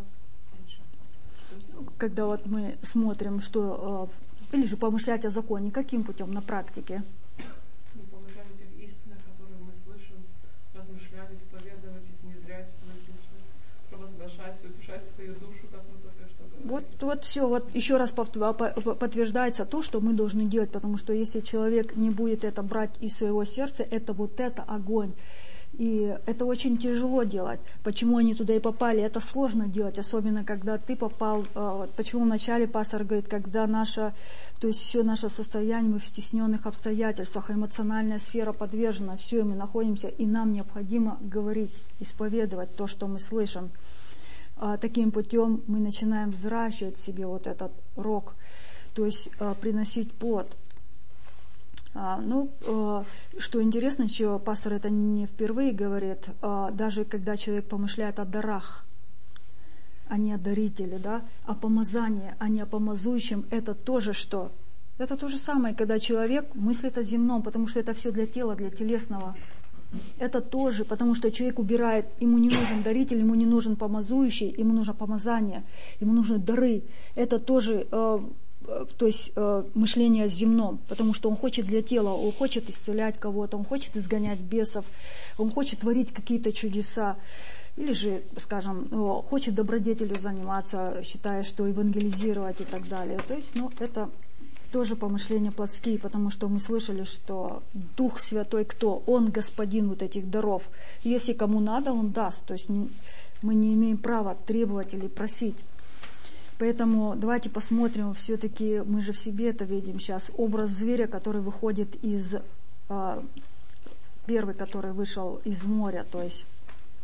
Когда вот мы смотрим, что или же помышлять о законе, каким путем на практике?
Помышлять о тех истинах, которые мы слышим, размышлять, исповедовать их, внедрять в свою сущность, провозглашать, утешать свою душу, как мы только что говорили.
Вот, вот все, вот еще раз подтверждается то, что мы должны делать, потому что если человек не будет это брать из своего сердца, это вот это огонь. И это очень тяжело делать. Почему они туда и попали? Это сложно делать, особенно когда ты попал. Почему вначале пастор говорит, когда наше, то есть все наше состояние, мы в стесненных обстоятельствах, эмоциональная сфера подвержена, все, и мы находимся, и нам необходимо говорить, исповедовать то, что мы слышим. Таким путем мы начинаем взращивать в себе вот этот рог, то есть приносить плод. Ну, что интересно, что пастор это не впервые говорит, даже когда человек помышляет о дарах, а не о дарителе, да, о помазании, а не о помазующем, это тоже что? Это то же самое, когда человек мыслит о земном, потому что это все для тела, для телесного. Это тоже, потому что человек убирает, ему не нужен даритель, ему не нужен помазующий, ему нужно помазание, ему нужны дары. Это тоже... то есть э, мышление о земном, потому что он хочет для тела, он хочет исцелять кого-то, он хочет изгонять бесов, он хочет творить какие-то чудеса, или же, скажем, э, хочет добродетелью заниматься, считая, что евангелизировать и так далее. То есть, ну, это тоже помышления плотские, потому что мы слышали, что Дух Святой кто? Он господин вот этих даров. Если кому надо, он даст. То есть не, мы не имеем права требовать или просить. Поэтому давайте посмотрим, все-таки мы же в себе это видим сейчас, образ зверя, который выходит из, э, первый, который вышел из моря, то есть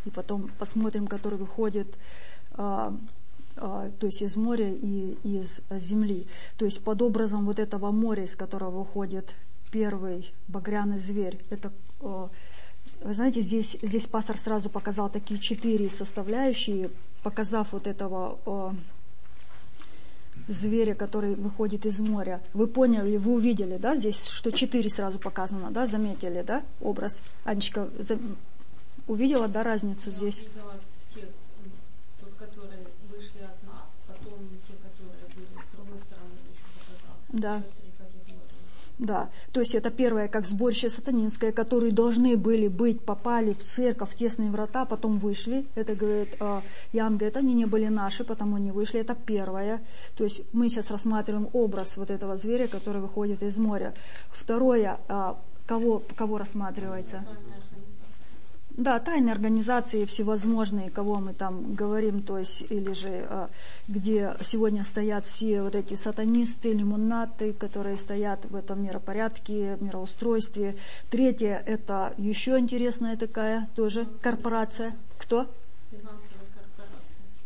и потом посмотрим, который выходит а, а, то есть из моря и из земли. То есть под образом вот этого моря, из которого выходит первый багряный зверь. Это, а, вы знаете, здесь, здесь пастор сразу показал такие четыре составляющие, показав вот этого а, зверя, который выходит из моря. Вы поняли, вы увидели, да, здесь, что четыре сразу показано, да, заметили, да, образ? Анечка за... увидела, да, разницу
Я
здесь?
увидела те, тот, которые вышли от нас, потом те, которые были с другой стороны, еще показал.
Да.
Три категории.
Да, то есть это первое, как сборище сатанинское, которые должны были быть, попали в церковь, в тесные врата, потом вышли. Это, говорит, э, Иоанн говорит, они не были наши, потому не вышли. Это первое. То есть мы сейчас рассматриваем образ вот этого зверя, который выходит из моря. Второе, э, кого, кого рассматривается? Да, тайные организации всевозможные, кого мы там говорим, то есть, или же, где сегодня стоят все вот эти сатанисты, лимонаты, которые стоят в этом миропорядке, мироустройстве. Третье, это еще интересная такая тоже корпорация. Кто?
Финансовая корпорация.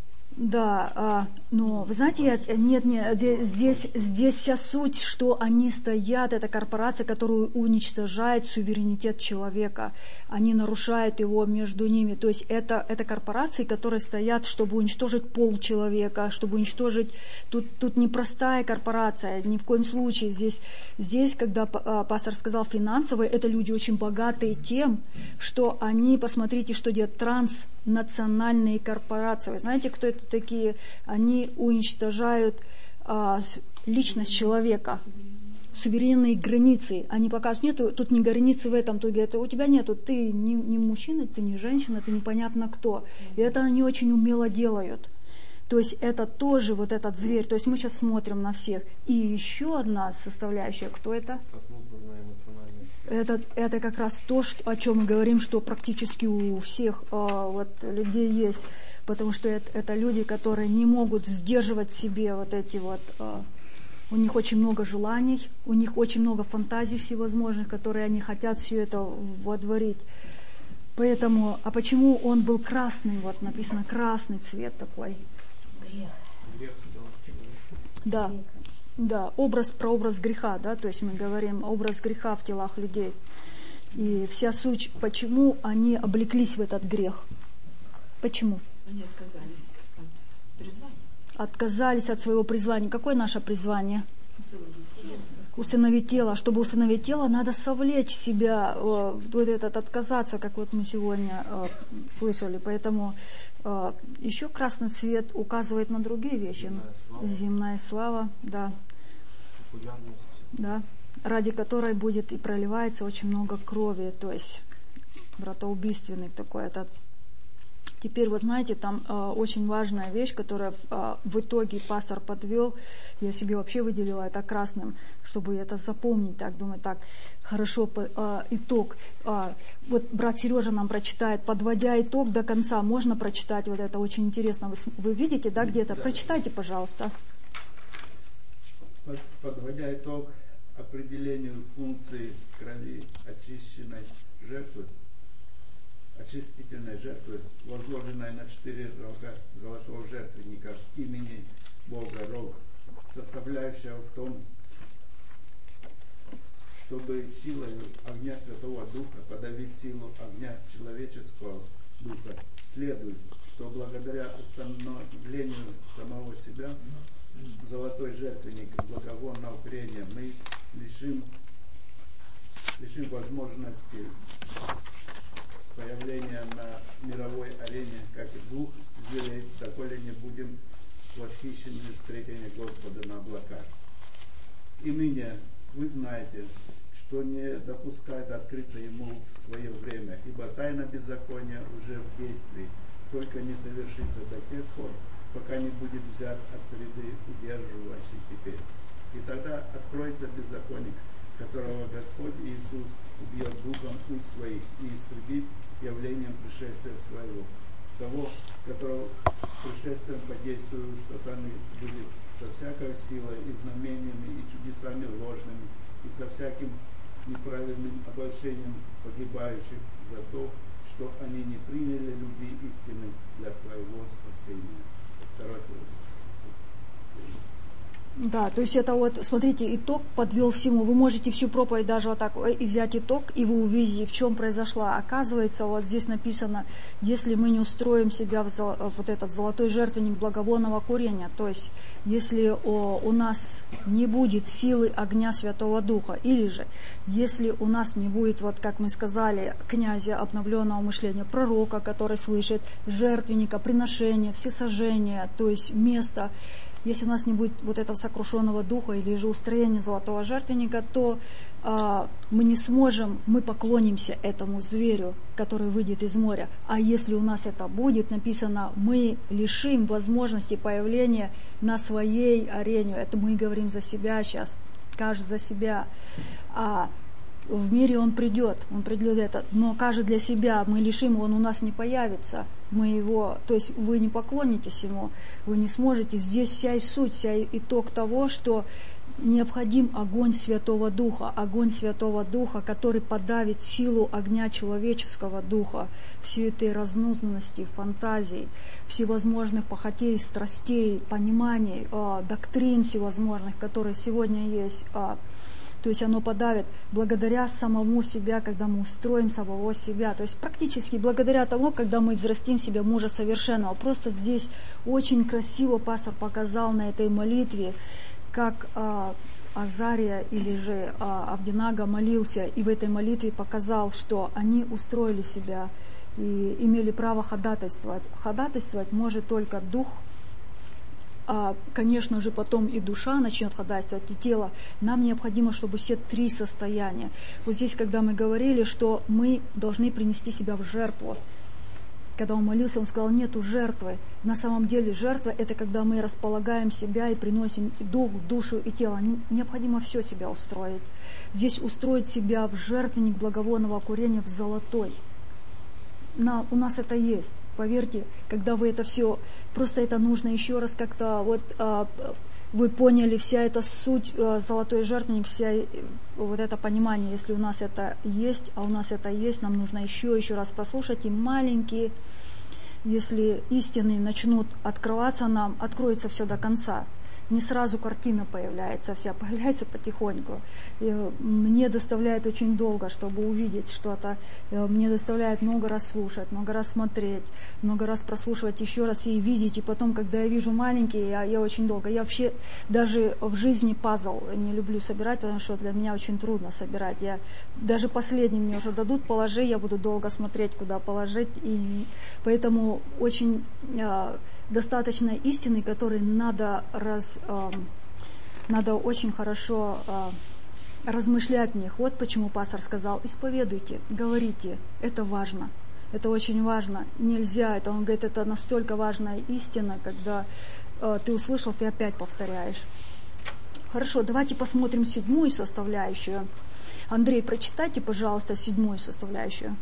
Да, но вы знаете, нет, нет, здесь, здесь вся суть, что они стоят, это корпорация, которая уничтожает суверенитет человека, они нарушают его между ними, то есть это, это корпорации, которые стоят, чтобы уничтожить пол человека, чтобы уничтожить, тут, тут непростая корпорация, ни в коем случае, здесь, здесь, когда пастор сказал финансовые, это люди очень богатые тем, что они, посмотрите, что делают транснациональные корпорации, вы знаете, кто это такие? Они уничтожают а, личность человека, суверенные границы. Они показывают, нету, тут не границы в этом, тут говорят, у тебя нету, ты не, не мужчина, ты не женщина, ты непонятно кто. И это они очень умело делают. То есть это тоже вот этот зверь. То есть мы сейчас смотрим на всех. И еще одна составляющая, кто это?
Осознанная эмоциональность.
Это, это как раз то, что, о чем мы говорим, что практически у всех а, вот, людей есть. Потому что это, это люди, которые не могут сдерживать себе вот эти вот... А, у них очень много желаний, у них очень много фантазий всевозможных, которые они хотят все это водворить. Поэтому, а почему он был красный? Вот написано красный цвет такой.
Грех.
Да, да, образ, прообраз греха, да, то есть мы говорим образ греха в телах людей. И вся суть, почему они облеклись в этот грех? Почему?
Они отказались от призвания.
Отказались от своего призвания. Какое наше призвание?
Усыновить тело.
Усыновить тело. Чтобы усыновить тело, надо совлечь себя, э, вот этот, отказаться, как вот мы сегодня э, слышали. Поэтому э, еще красный цвет указывает на другие вещи.
Земная слава.
Земная слава, да.
Популярность.
Да, ради которой будет и проливается очень много крови, то есть братоубийственный такой этот. Теперь, вот знаете, там э, очень важная вещь, которая э, в итоге пастор подвел, я себе вообще выделила это красным, чтобы это запомнить, так, думаю, так, хорошо, э, итог. Э, вот брат Сережа нам прочитает, подводя итог до конца, можно прочитать вот это, очень интересно, вы, вы видите, да, где-то?
Да.
Прочитайте, пожалуйста.
Подводя итог определению функции крови очищенной жертвы, очистительной жертвы, возложенной на четыре рога золотого жертвенника имени Бога Рог, составляющая в том, чтобы силой огня Святого Духа подавить силу огня человеческого духа. Следует, что благодаря установлению самого себя золотой жертвенник благовонного курения мы лишим, лишим возможности появления на мировой арене, как и двух зверей, доколе не будем восхищены встретением Господа на облаках. И ныне вы знаете, что не допускает открыться Ему в свое время, ибо тайна беззакония уже в действии, только не совершится до тех пор, пока не будет взят от среды, удерживающей теперь. И тогда откроется беззаконник, которого Господь Иисус убьет духом уст своих и истребит явлением пришествия своего. Того, которого пришествием по действию сатаны будет со всякой силой и знамениями, и чудесами ложными, и со всяким неправильным обольщением погибающих за то, что они не приняли любви истины для своего спасения. Второй вопрос.
Да, то есть это вот, смотрите, итог подвел всему. Вы можете всю проповедь даже вот так и взять итог, и вы увидите, в чем произошла. Оказывается, вот здесь написано, если мы не устроим себя в зол, вот этот золотой жертвенник благовонного курения, то есть если о, у нас не будет силы огня Святого Духа, или же если у нас не будет, вот как мы сказали, князя обновленного мышления, пророка, который слышит, жертвенника, приношения, всесожжения, то есть место. Если у нас не будет вот этого сокрушенного духа или же устроения золотого жертвенника, то а, мы не сможем, мы поклонимся этому зверю, который выйдет из моря. А если у нас это будет, написано, мы лишим возможности появления на своей арене. Это мы говорим за себя сейчас, каждый за себя. А в мире он придет, он придет это, но каждый для себя, мы лишим, он у нас не появится. Мы его, то есть вы не поклонитесь ему, вы не сможете. Здесь вся и суть, вся итог того, что необходим огонь Святого Духа, огонь Святого Духа, который подавит силу огня человеческого духа, всей этой разнузданности, фантазий, всевозможных похотей, страстей, пониманий, э, доктрин всевозможных, которые сегодня есть. Э, То есть оно подавит благодаря самому себя, когда мы устроим самого себя. То есть практически благодаря тому, когда мы взрастим в себя мужа совершенного. Просто здесь очень красиво пастор показал на этой молитве, как а, Азария или же а, Авдинага молился, и в этой молитве показал, что они устроили себя и имели право ходатайствовать. Ходатайствовать может только дух. А, конечно же, потом и душа начнет ходатайствовать, и тело. Нам необходимо, чтобы все три состояния. Вот здесь, когда мы говорили, что мы должны принести себя в жертву. Когда он молился, он сказал, нету жертвы. На самом деле жертва — это когда мы располагаем себя и приносим и дух, душу и тело. Необходимо все себя устроить. Здесь устроить себя в жертвенник благовонного курения в золотой. На, у нас это есть. Поверьте, когда вы это все, просто это нужно еще раз как-то, вот а, вы поняли, вся эта суть, а, золотой жертвенник, вся вот это понимание, если у нас это есть, а у нас это есть, нам нужно еще, еще раз послушать, и маленькие, если истины начнут открываться нам, откроется все до конца. Не сразу картина появляется вся, появляется потихоньку. И мне доставляет очень долго, чтобы увидеть что-то. Мне доставляет много раз слушать, много раз смотреть, много раз прослушивать еще раз и видеть. И потом, когда я вижу маленькие, я, я очень долго. Я вообще даже в жизни пазл не люблю собирать, потому что для меня очень трудно собирать. Я даже последний мне уже дадут, положи, я буду долго смотреть, куда положить. И поэтому очень... достаточно истины, которые надо, раз, э, надо очень хорошо э, размышлять в них. Вот почему пастор сказал, исповедуйте, говорите, это важно, это очень важно, нельзя, это, он говорит, это настолько важная истина, когда э, ты услышал, ты опять повторяешь. Хорошо, давайте посмотрим седьмую составляющую. Андрей, прочитайте, пожалуйста, седьмую составляющую.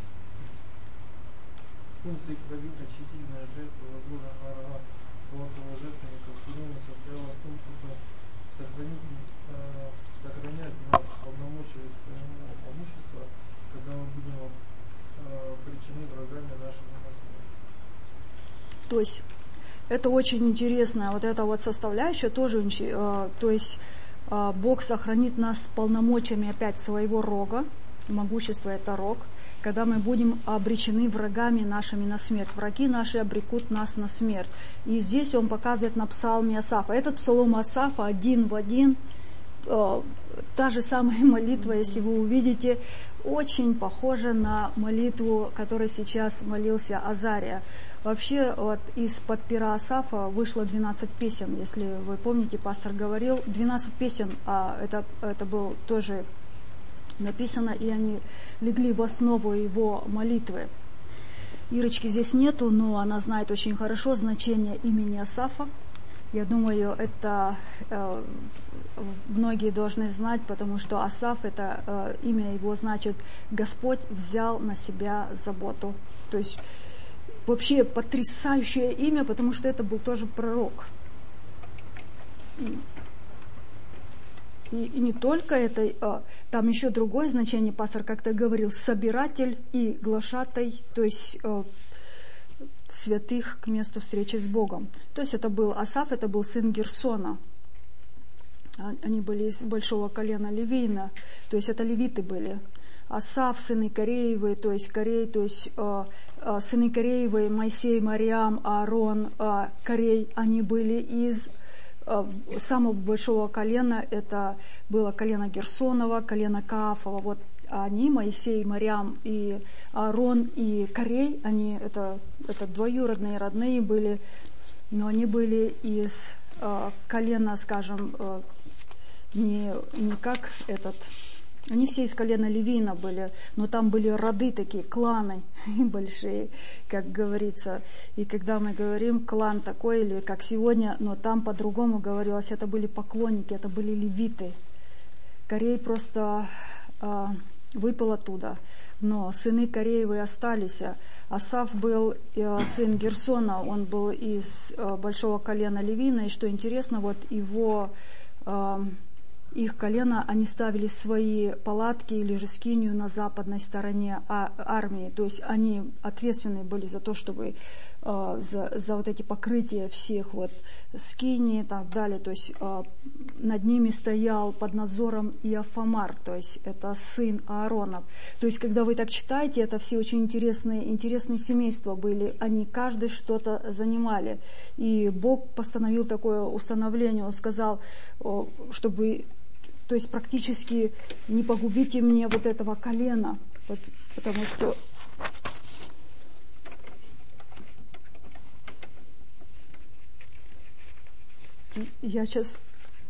Функция крови, очистительная жертва, возможно, на рога золотого жертвенника курения состояла в том, чтобы сохранить, э, сохранять нас полномочия своего имущества, когда мы будем э, причинены врагами нашими на смерть.
То есть это очень интересная вот эта вот составляющая тоже, э, то есть э, Бог сохранит нас полномочиями опять своего рога, могущество это рог, когда мы будем обречены врагами нашими на смерть. Враги наши обрекут нас на смерть. И здесь он показывает на псалме Асафа. Этот псалом Асафа один в один, э, та же самая молитва, если вы увидите, очень похожа на молитву, которой сейчас молился Азария. Вообще вот из-под пера Асафа вышло двенадцать песен, если вы помните, пастор говорил, двенадцать песен, а это, это был тоже написано, и они легли в основу его молитвы. Ирочки здесь нету, но она знает очень хорошо значение имени Асафа. Я думаю, это э, многие должны знать, потому что Асаф, это э, имя его значит «Господь взял на себя заботу». То есть вообще потрясающее имя, потому что это был тоже пророк. И, и не только это, а, там еще другое значение, пастор как-то говорил, собиратель и глашатай, то есть а, святых к месту встречи с Богом. То есть это был Асаф, это был сын Герсона. Они были из большого колена Левийна, то есть это левиты были. Асаф, сыны Кореевы, то есть Корей, то есть э, э, сыны Кореевы, Моисей, Мариам, Аарон, э, Корей, они были из э, самого большого колена, это было колено Герсонова, колено Каафова. Вот они, Моисей, Мариам и Аарон и Корей, они это, это двоюродные, родные были, но они были из э, колена, скажем, э, не, не как этот... Они все из колена Левийна были, но там были роды такие, кланы большие, как говорится. И когда мы говорим клан такой, или как сегодня, но там по-другому говорилось, это были поклонники, это были левиты. Корей просто э, выпал оттуда, но сыны Кореевы остались. Асаф был э, сын Герсона, он был из э, большого колена Левийна, и что интересно, вот его... Э, их колено, они ставили свои палатки или же скинию на западной стороне армии. То есть они ответственны были за то, чтобы э, за, за вот эти покрытия всех вот скинии и так далее. То есть э, над ними стоял под надзором Иофамар, то есть это сын Ааронов. То есть когда вы так читаете, это все очень интересные, интересные семейства были. Они каждый что-то занимали. И Бог постановил такое установление. Он сказал, э, чтобы... То есть практически не погубите мне вот этого колена, потому что я сейчас...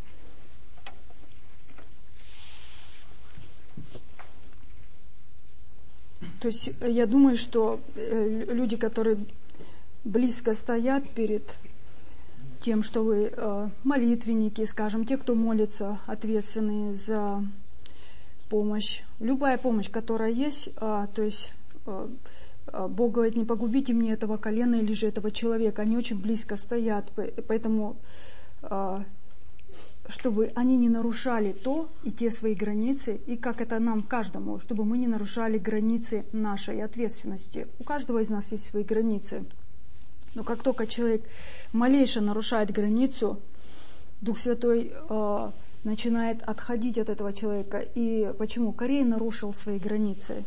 То есть я думаю, что люди, которые близко стоят перед... тем, что вы э, молитвенники, скажем, те, кто молится, ответственные за помощь. Любая помощь, которая есть, э, то есть э, Бог говорит, не погубите мне этого колена или же этого человека. Они очень близко стоят, поэтому э, чтобы они не нарушали то и те свои границы, и как это нам каждому, чтобы мы не нарушали границы нашей ответственности. У каждого из нас есть свои границы. Но как только человек малейше нарушает границу, Дух Святой э, начинает отходить от этого человека. И почему? Корей нарушил свои границы.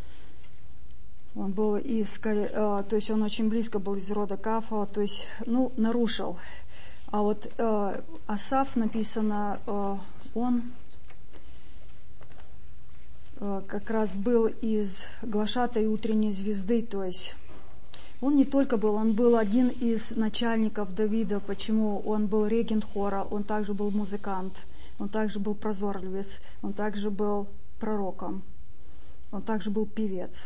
Он был из, э, то есть он очень близко был из рода Каафа, то есть, ну, нарушил. А вот э, Асаф написано, э, он э, как раз был из глашатай утренней звезды, то есть он не только был, он был один из начальников Давида. Почему? Он был регент хора, он также был музыкант, он также был прозорливец, он также был пророком, он также был певец.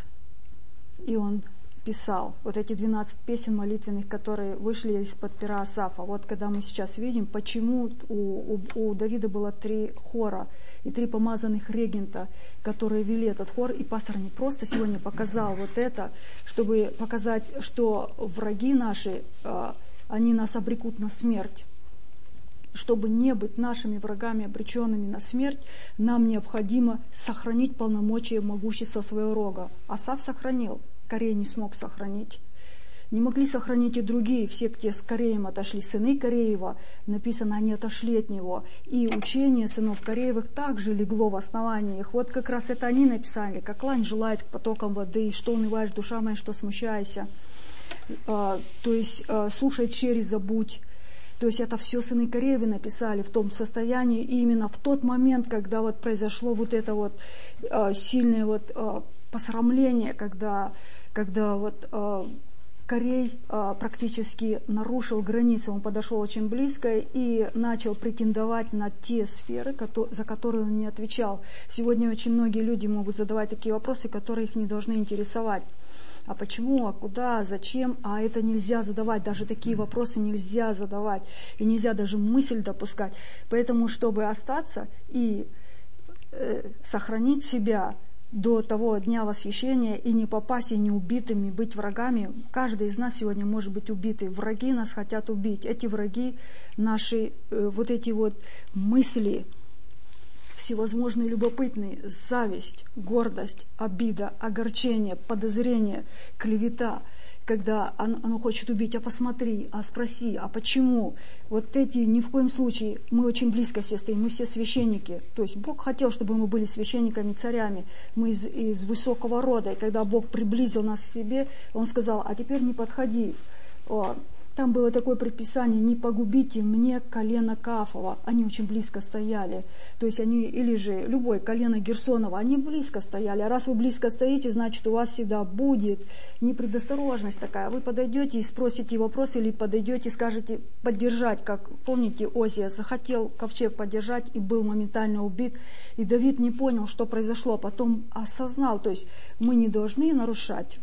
И он писал вот эти двенадцать песен молитвенных, которые вышли из-под пера Асафа. Вот когда мы сейчас видим, почему у, у, у Давида было три хора и три помазанных регента, которые вели этот хор. И пастор не просто сегодня показал вот это, чтобы показать, что враги наши, они нас обрекут на смерть. Чтобы не быть нашими врагами, обреченными на смерть, нам необходимо сохранить полномочия и могущество своего рога. Асаф сохранил, Корей не смог сохранить. Не могли сохранить и другие, все, где с Кореем отошли. Сыны Кореева, написано, они отошли от него. И учение сынов Кореевых также легло в основании их. Вот как раз это они написали, как лань желает к потокам воды, что унываешь, душа моя, что смущайся. А, то есть а, слушай черри, забудь. То есть это все сыны Кореевы написали в том состоянии, и именно в тот момент, когда вот произошло вот это вот а, сильное вот а, посрамление, когда, когда вот а, Корей а, практически нарушил границы, он подошел очень близко и начал претендовать на те сферы, которые, за которые он не отвечал. Сегодня очень многие люди могут задавать такие вопросы, которые их не должны интересовать. А почему, а куда, а зачем, а это нельзя задавать, даже такие вопросы нельзя задавать, и нельзя даже мысль допускать. Поэтому, чтобы остаться и э, сохранить себя до того дня восхищения и не попасть и не убитыми, быть врагами, каждый из нас сегодня может быть убитый. Враги нас хотят убить. Эти враги, наши э, вот эти вот мысли, всевозможные любопытные, зависть, гордость, обида, огорчение, подозрение, клевета, когда оно, оно хочет убить, а посмотри, а спроси, а почему? Вот эти ни в коем случае, мы очень близко все стоим, мы все священники. То есть Бог хотел, чтобы мы были священниками, царями, мы из, из высокого рода. И когда Бог приблизил нас к себе, Он сказал, а теперь не подходи. Там было такое предписание, не погубите мне колено Каафова. Они очень близко стояли. То есть они, или же любой, колено Герсонова, они близко стояли. А раз вы близко стоите, значит, у вас всегда будет непредосторожность такая. Вы подойдете и спросите вопрос, или подойдете и скажете поддержать. Как, помните, Озия захотел ковчег поддержать и был моментально убит. И Давид не понял, что произошло. Потом осознал. То есть мы не должны нарушать.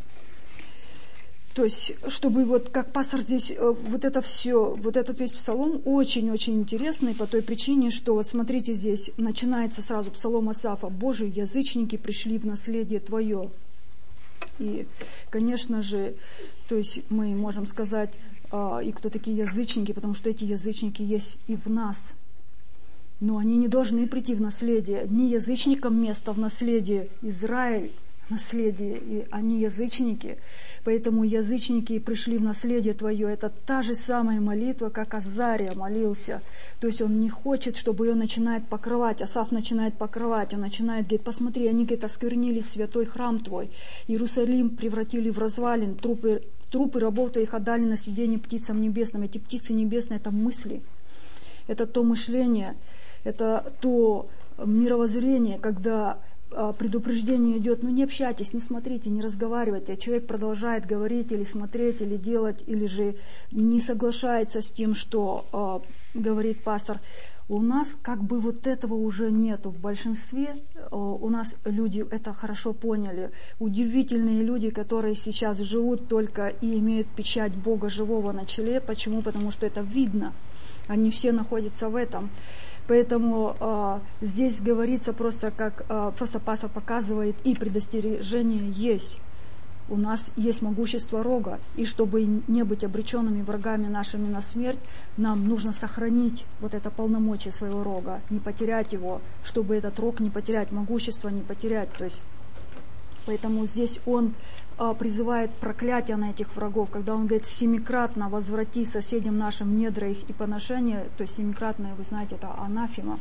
То есть, чтобы вот как пастор здесь, вот это все, вот этот весь псалом очень-очень интересный по той причине, что вот смотрите здесь, начинается сразу псалом Асафа, «Боже, язычники пришли в наследие Твое». И, конечно же, то есть мы можем сказать, и кто такие язычники, потому что эти язычники есть и в нас. Но они не должны прийти в наследие. Не язычникам место в наследии, Израиль наследие, и они язычники. Поэтому язычники пришли в наследие Твое. Это та же самая молитва, как Азария молился. То есть он не хочет, чтобы ее начинает покрывать. Асаф начинает покрывать. Он начинает говорить, посмотри, они, говорит, осквернили святой храм Твой. Иерусалим превратили в развалин. Трупы, трупы рабов Твоих отдали на съедение птицам небесным. Эти птицы небесные — это мысли. Это то мышление, это то мировоззрение, когда предупреждение идет, ну не общайтесь, не смотрите, не разговаривайте, а человек продолжает говорить или смотреть, или делать, или же не соглашается с тем, что э, говорит пастор. У нас как бы вот этого уже нету. В большинстве э, у нас люди это хорошо поняли. Удивительные люди, которые сейчас живут только и имеют печать Бога живого на челе. Почему? Потому что это видно. Они все находятся в этом. Поэтому э, здесь говорится просто, как э, просто пастор показывает, и предостережение есть. У нас есть могущество рога, и чтобы не быть обреченными врагами нашими на смерть, нам нужно сохранить вот это полномочие своего рога, не потерять его, чтобы этот рог не потерять, могущество не потерять. То есть, поэтому здесь он э, призывает проклятие на этих врагов, когда он говорит, семикратно возврати соседям нашим недра их и поношения, то есть семикратное, вы знаете, это анафема.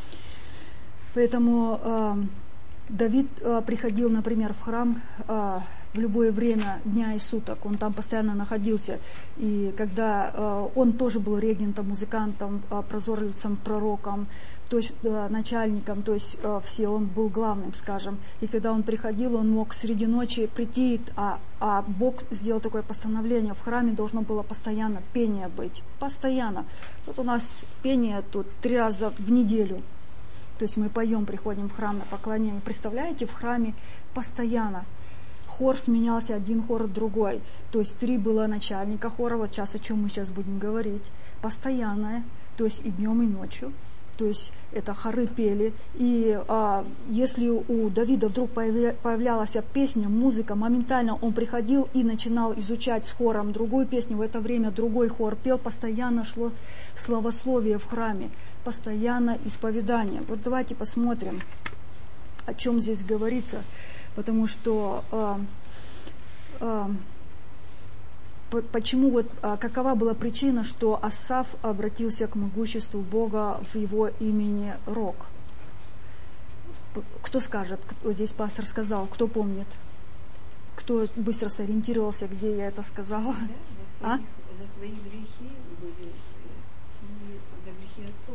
Поэтому э, Давид э, приходил, например, в храм э, в любое время дня и суток, он там постоянно находился, и когда э, он тоже был регентом, музыкантом, э, прозорливцем, пророком, то есть, э, начальником, то есть э, все, он был главным, скажем, и когда он приходил, он мог среди ночи прийти, а, а Бог сделал такое постановление, в храме должно было постоянно пение быть, постоянно. Вот у нас пение тут три раза в неделю. То есть мы поем, приходим в храм на поклонение. Представляете, в храме постоянно хор сменялся, один хор от другой. То есть три было начальника хора, вот сейчас о чем мы сейчас будем говорить. Постоянное, то есть и днем, и ночью. То есть это хоры пели. И а, если у Давида вдруг появля, появлялась песня, музыка, моментально он приходил и начинал изучать с хором другую песню. В это время другой хор пел, постоянно шло славословие в храме, постоянно исповедание. Вот давайте посмотрим, о чем здесь говорится. Потому что а, а, почему вот, а, какова была причина, что Асаф обратился к могуществу Бога в его имени Рог? Кто скажет, кто здесь пастор сказал, кто помнит? Кто быстро сориентировался, где я это сказала?
Да, за, свои,
а?
за свои грехи были, и за грехи отцов.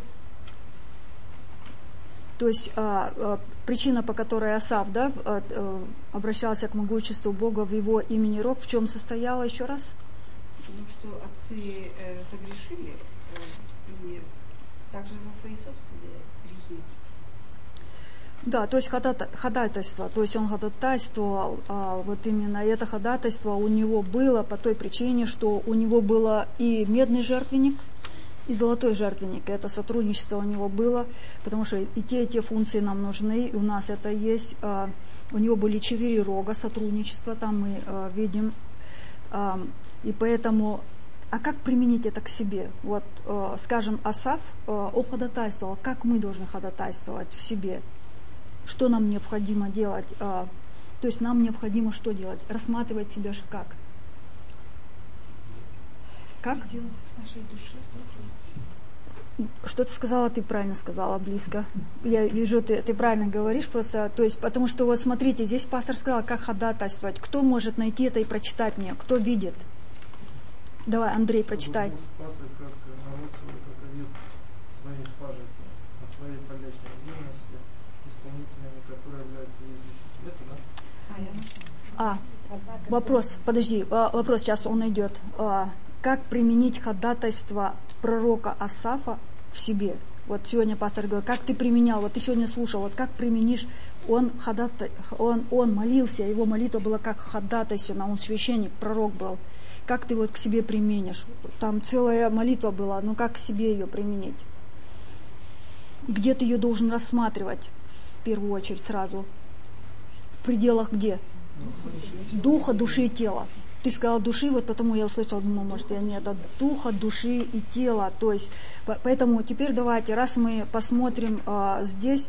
То есть а, а, причина, по которой Асаф, да, а, а, обращался к могуществу Бога в его имени Рог, в чем состояла еще раз?
Потому что отцы э, согрешили, э, и также за свои собственные грехи.
Да, то есть ходатайство, то есть он ходатайствовал, а, вот именно это ходатайство у него было по той причине, что у него было и медный жертвенник, и золотой жертвенник. Это сотрудничество у него было, потому что и те, и те функции нам нужны, и у нас это есть. А, у него были четыре рога сотрудничества, там мы а, видим, а, и поэтому а как применить это к себе? Вот, э, скажем, Асаф э, оходатайствовал. Как мы должны ходатайствовать в себе? Что нам необходимо делать? Э, то есть нам необходимо что делать? Рассматривать себя как? Как?
Нашей души.
Что ты сказала, ты правильно сказала, близко. Я вижу, ты, ты правильно говоришь, просто, то есть, потому что вот смотрите, здесь пастор сказал, как ходатайствовать. Кто может найти это и прочитать мне? Кто видит? Давай, Андрей, прочитай.
Бог спас их, как народ свой, как овец своей пажити, от своей полечной верности, исполнителями, которые являются язычниками. Это, да?
А, я нашла.
А, вопрос, подожди, вопрос, сейчас он идет. Как применить ходатайство пророка Асафа в себе? Вот сегодня пастор говорил, как ты применял, вот ты сегодня слушал, вот как применишь, он, ходатай, он, он молился, его молитва была как ходатайственно, он священник, пророк был. Как ты вот к себе применишь? Там целая молитва была, но как к себе ее применить? Где ты ее должен рассматривать, в первую очередь, сразу? В пределах где? Духа, души и тела. Ты сказала души, вот потому я услышала, думаю, может, я не это духа, души и тела. То есть, поэтому теперь давайте, раз мы посмотрим а, здесь,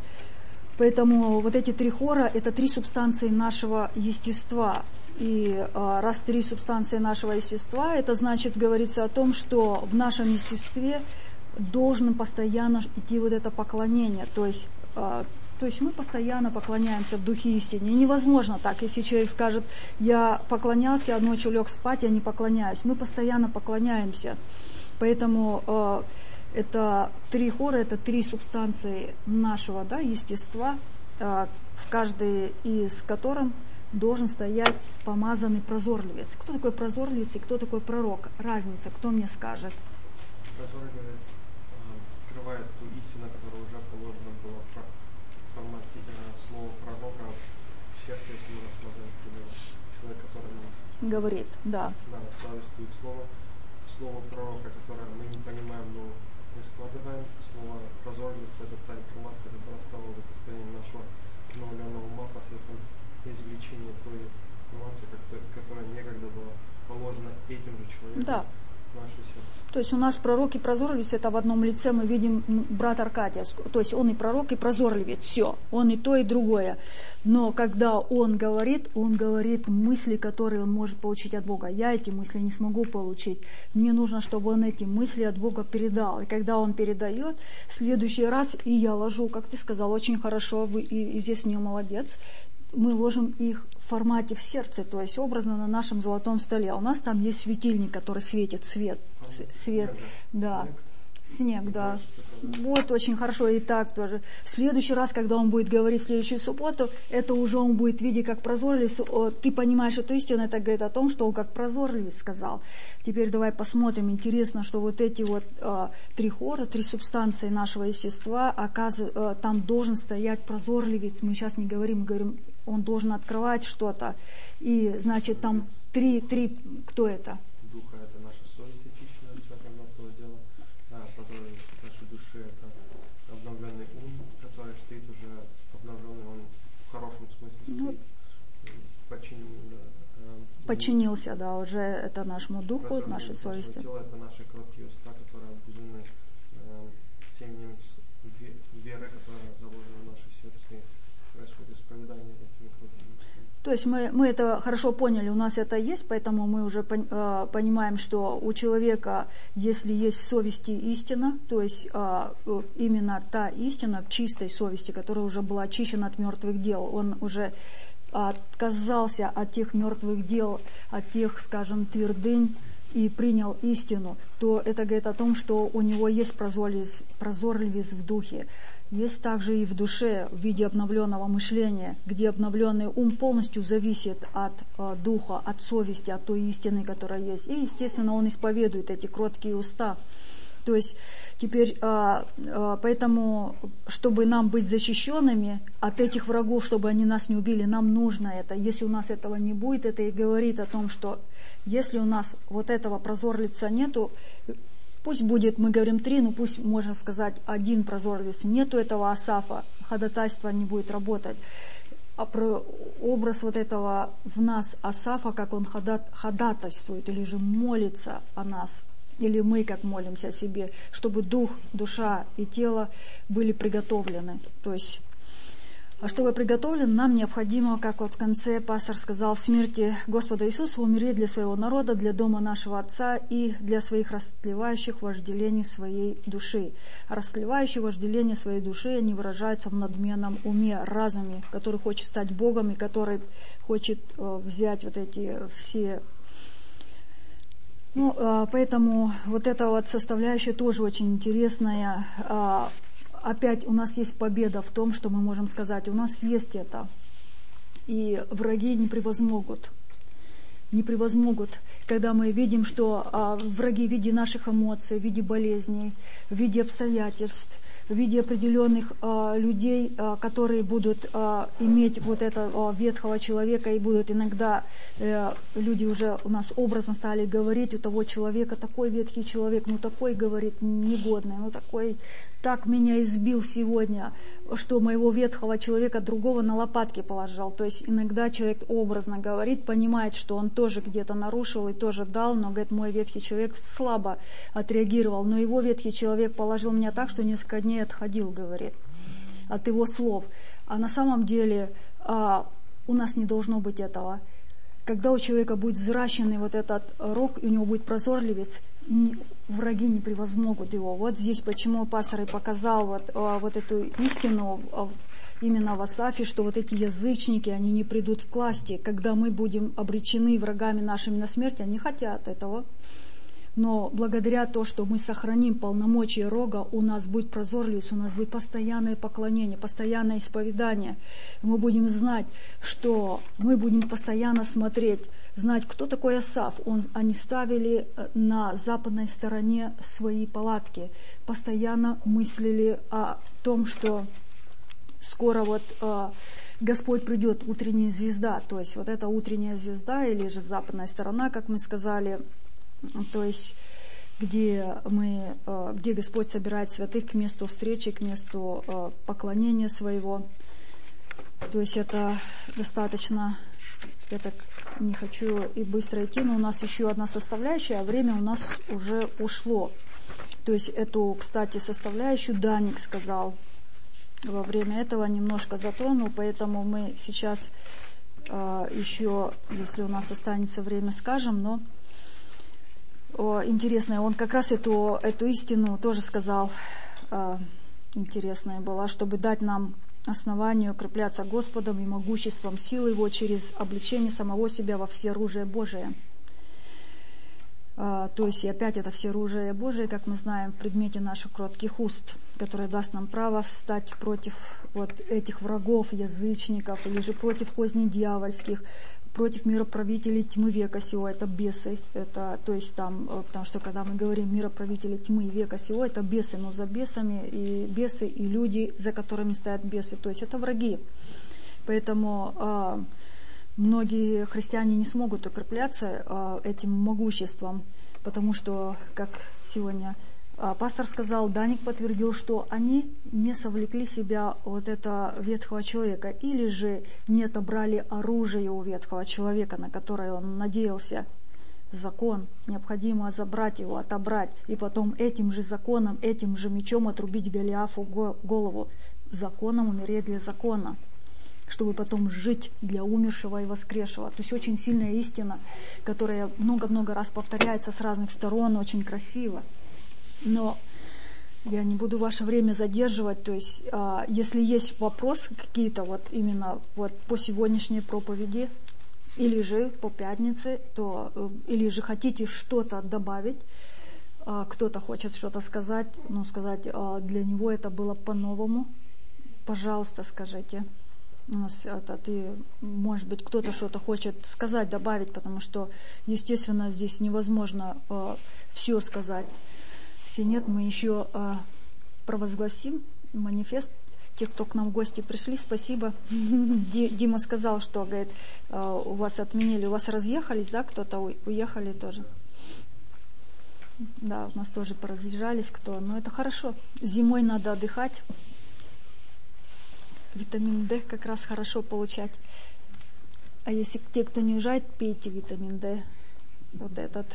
поэтому вот эти три хора, это три субстанции нашего естества. И а, раз три субстанции нашего естества, это значит, говорится о том, что в нашем естестве должно постоянно идти вот это поклонение. То есть, а, То есть мы постоянно поклоняемся в духе истине. И невозможно так, если человек скажет, я поклонялся, а ночью лег спать, я не поклоняюсь. Мы постоянно поклоняемся. Поэтому э, это три хора, это три субстанции нашего, да, естества, э, в каждой из которых должен стоять помазанный прозорливец. Кто такой прозорливец и кто такой пророк? Разница, кто мне скажет?
Прозорливец э, открывает ту истину, которая уже положена была в формате э, слова пророка в сердце, если мы рассмотрим, например, человек, который нам
говорит, да.
Да, в славе стоит слово, слово пророка, которое мы не понимаем, но мы складываем. Слово прозорливец — это та информация, которая стала достоянием нашего обновленного ума посредством извлечения той информации, которая некогда была положена этим же человеком, да, в наше сердце.
То есть у нас пророк и прозорливец, это в одном лице мы видим брат Аркадия. То есть он и пророк, и прозорливец. Все. Он и то, и другое. Но когда он говорит, он говорит мысли, которые он может получить от Бога. Я эти мысли не смогу получить. Мне нужно, чтобы он эти мысли от Бога передал. И когда он передает, в следующий раз и я ложу, как ты сказал, очень хорошо, вы и, и здесь не молодец, мы ложим их в формате в сердце, то есть образно на нашем золотом столе. У нас там есть светильник, который светит свет. Свет, да. Снег, да. Вот, очень хорошо. И так тоже. В следующий раз, когда он будет говорить в следующую субботу, это уже он будет видеть, как прозорливец. Ты понимаешь эту истину, это говорит о том, что он как прозорливец сказал. Теперь давай посмотрим. Интересно, что вот эти вот э, три хора, три субстанции нашего естества, оказывается, э, там должен стоять прозорливец. Мы сейчас не говорим, мы говорим, он должен открывать что-то. И, значит, там три, три, кто это?
Духа — это наша совесть очищенная, все равно того дела. Да, прозорливость нашей души — это обновленный ум, который стоит уже обновленный, он в хорошем смысле стоит. Ну, Починил, да.
Подчинился, да, уже это нашему духу, нашей совести.
Тело — это наши короткие уста, которые обузены э, семенем веры, которая заложена в наше сердце, и происходит исповедание этими короткими устами.
То есть мы, мы это хорошо поняли, у нас это есть, поэтому мы уже пон, э, понимаем, что у человека, если есть в совести истина, то есть э, именно та истина в чистой совести, которая уже была очищена от мертвых дел, он уже отказался от тех мертвых дел, от тех, скажем, твердынь и принял истину, то это говорит о том, что у него есть прозорливец, прозорливец в духе. Есть также и в душе в виде обновленного мышления, где обновленный ум полностью зависит от э, духа, от совести, от той истины, которая есть. И, естественно, он исповедует эти кроткие уста. То есть теперь, а, а, поэтому, чтобы нам быть защищенными от этих врагов, чтобы они нас не убили, нам нужно это. Если у нас этого не будет, это и говорит о том, что если у нас вот этого прозорлица нету, пусть будет, мы говорим три, но пусть, можно сказать, один прозорлиц, нету этого Асафа, ходатайство не будет работать. А про образ вот этого в нас Асафа, как он ходат, ходатайствует или же молится о нас, или мы как молимся о себе, чтобы дух, душа и тело были приготовлены. То есть, а чтобы приготовлен, нам необходимо, как вот в конце пастор сказал, в смерти Господа Иисуса умереть для своего народа, для дома нашего Отца и для своих растлевающих вожделений своей души. А растлевающие вожделения своей души, они выражаются в надменном уме, разуме, который хочет стать Богом и который хочет э, взять вот эти все... Ну, э, поэтому вот эта вот составляющая тоже очень интересная. Э, Опять у нас есть победа в том, что мы можем сказать, у нас есть это. И враги не превозмогут. Не превозмогут, когда мы видим, что а, враги в виде наших эмоций, в виде болезней, в виде обстоятельств, в виде определенных а, людей, а, которые будут а, иметь вот этого а, ветхого человека, и будут иногда, а, люди уже у нас образно стали говорить, у того человека такой ветхий человек, ну такой, говорит, негодный, ну такой, так меня избил сегодня, что моего ветхого человека другого на лопатки положил. То есть иногда человек образно говорит, понимает, что он тоже где-то нарушил и тоже дал, но, говорит, мой ветхий человек слабо отреагировал, но его ветхий человек положил меня так, что несколько дней отходил, говорит, от его слов. А на самом деле а, у нас не должно быть этого. Когда у человека будет взращенный вот этот рог, и у него будет прозорливец, не, враги не превозмогут его. Вот здесь почему пастор и показал вот, а, вот эту истину а, именно в Асафе, что вот эти язычники, они не придут в власти. Когда мы будем обречены врагами нашими на смерть, они хотят этого. Но благодаря тому, что мы сохраним полномочия рога, у нас будет прозорливость, у нас будет постоянное поклонение, постоянное исповедание. Мы будем знать, что мы будем постоянно смотреть, знать, кто такой Асаф. Он, они ставили на западной стороне свои палатки, постоянно мыслили о том, что скоро вот э, Господь придет, утренняя звезда. То есть вот эта утренняя звезда, или же западная сторона, как мы сказали, то есть где, мы, где Господь собирает святых к месту встречи, к месту поклонения своего. То есть это достаточно, я так не хочу и быстро идти, но у нас еще одна составляющая, а время у нас уже ушло. То есть эту, кстати, составляющую Даник сказал во время этого, немножко затронул, поэтому мы сейчас еще, если у нас останется время, скажем, но О, интересное, он как раз эту, эту истину тоже сказал, э, интересная была, чтобы дать нам основание укрепляться Господом и могуществом силы Его через обличение самого себя во всеоружие Божие. Э, то есть и опять это всеоружие Божие, как мы знаем, в предмете наших кротких уст, которое даст нам право встать против вот этих врагов, язычников, или же против козней дьявольских, против мироправителей тьмы века сего, это бесы, это, то есть там, потому что когда мы говорим мироправители тьмы века сего, это бесы, но за бесами и бесы, и люди, за которыми стоят бесы, то есть это враги. Поэтому э, многие христиане не смогут укрепляться э, этим могуществом, потому что, как сегодня э, пастор сказал, Даник подтвердил, что они не совлекли себя вот этого ветхого человека, или же не отобрали оружие у ветхого человека, на которое он надеялся. Закон, необходимо забрать его, отобрать, и потом этим же законом, этим же мечом отрубить Голиафу голову. Законом умереть для закона, чтобы потом жить для умершего и воскресшего. То есть очень сильная истина, которая много-много раз повторяется с разных сторон, очень красиво. Но я не буду ваше время задерживать, то есть, а, если есть вопросы какие-то вот именно вот по сегодняшней проповеди, или же по пятнице, то, или же хотите что-то добавить, а, кто-то хочет что-то сказать, ну, сказать, а, для него это было по-новому, пожалуйста, скажите. У нас это, ты, может быть, кто-то что-то хочет сказать, добавить, потому что, естественно, здесь невозможно а, все сказать. Если нет, мы еще э, провозгласим манифест. Те, кто к нам в гости пришли, спасибо. Дима сказал, что, говорит, э, у вас отменили, у вас разъехались, да, кто-то уехали тоже. Да, у нас тоже поразъезжались кто, но это хорошо. Зимой надо отдыхать. Витамин D как раз хорошо получать. А если те, кто не уезжает, пейте витамин D. вот этот.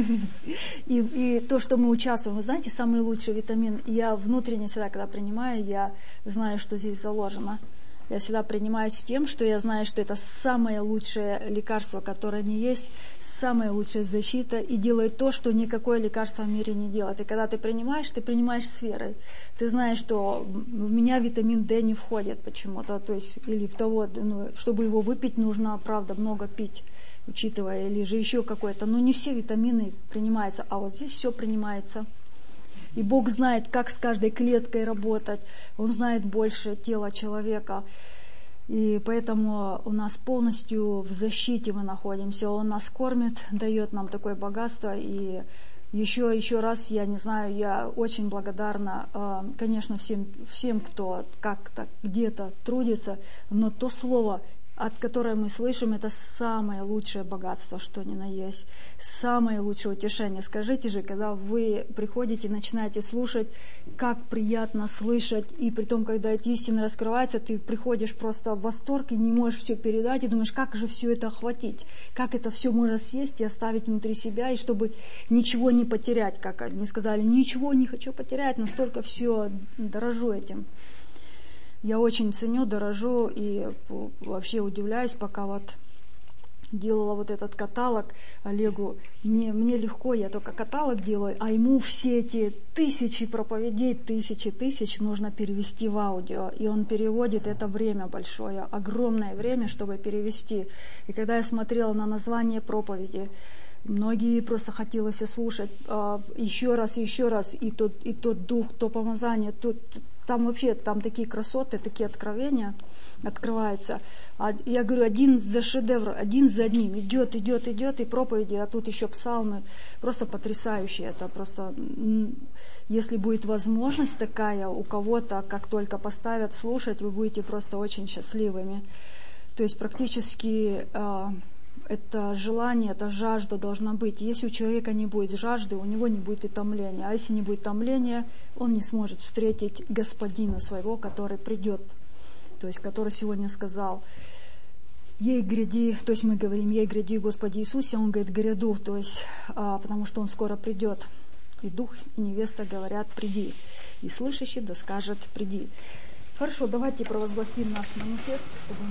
И, и то, что мы участвуем, вы знаете, самый лучший витамин, я внутренне всегда, когда принимаю, я знаю, что здесь заложено. Я всегда принимаю с тем, что я знаю, что это самое лучшее лекарство, которое не есть, самая лучшая защита, и делает то, что никакое лекарство в мире не делает. И когда ты принимаешь, ты принимаешь с верой. Ты знаешь, что в меня витамин D не входит почему-то, то есть, или в того, ну, чтобы его выпить, нужно, правда, много пить, учитывая, или же еще какое-то. Но не все витамины принимаются, а вот здесь все принимается. И Бог знает, как с каждой клеткой работать. Он знает больше тела человека. И поэтому у нас полностью в защите мы находимся. Он нас кормит, дает нам такое богатство. И еще, еще раз, я не знаю, я очень благодарна, конечно, всем, всем, кто как-то где-то трудится. Но то слово, от которого мы слышим, это самое лучшее богатство, что ни на есть. Самое лучшее утешение. Скажите же, когда вы приходите и начинаете слушать, как приятно слышать, и при том, когда эти истины раскрываются, ты приходишь просто в восторг и не можешь все передать, и думаешь, как же все это охватить, как это все можно съесть и оставить внутри себя, и чтобы ничего не потерять, как они сказали, ничего не хочу потерять, настолько все дорожу этим. Я очень ценю, дорожу и вообще удивляюсь, пока вот делала вот этот каталог Олегу. Мне, мне легко, я только каталог делаю, а ему все эти тысячи проповедей, тысячи тысяч нужно перевести в аудио. И он переводит, это время большое, огромное время, чтобы перевести. И когда я смотрела на название проповеди, многие просто хотелось слушать а, еще раз, еще раз, и тот, и тот дух, то помазание, тот... Там вообще, там такие красоты, такие откровения открываются. А я говорю, один за шедевр, один за одним. Идет, идет, идет, и проповеди, а тут еще псалмы. Просто потрясающие. Это просто, если будет возможность такая у кого-то, как только поставят слушать, вы будете просто очень счастливыми. То есть практически... Это желание, это жажда должна быть. Если у человека не будет жажды, у него не будет и томления. А если не будет томления, он не сможет встретить Господина своего, который придет. То есть, который сегодня сказал, ей гряди, то есть мы говорим, ей гряди, Господи Иисусе, он говорит, гряду, то есть, а, потому что он скоро придет. И дух, и невеста говорят, приди. И слышащий да скажет, приди. Хорошо, давайте провозгласим наш манифест, чтобы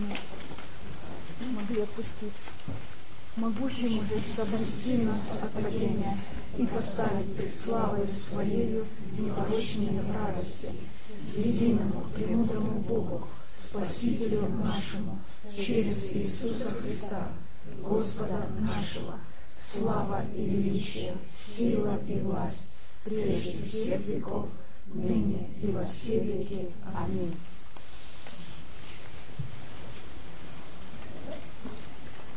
мы могли отпустить. Могущему же соблюсти нас от падения и поставить пред славою Своею непорочными в радости, единому премудрому Богу, Спасителю нашему, через Иисуса Христа, Господа нашего, слава и величие, сила и власть, прежде всех веков, ныне и во все веки. Аминь.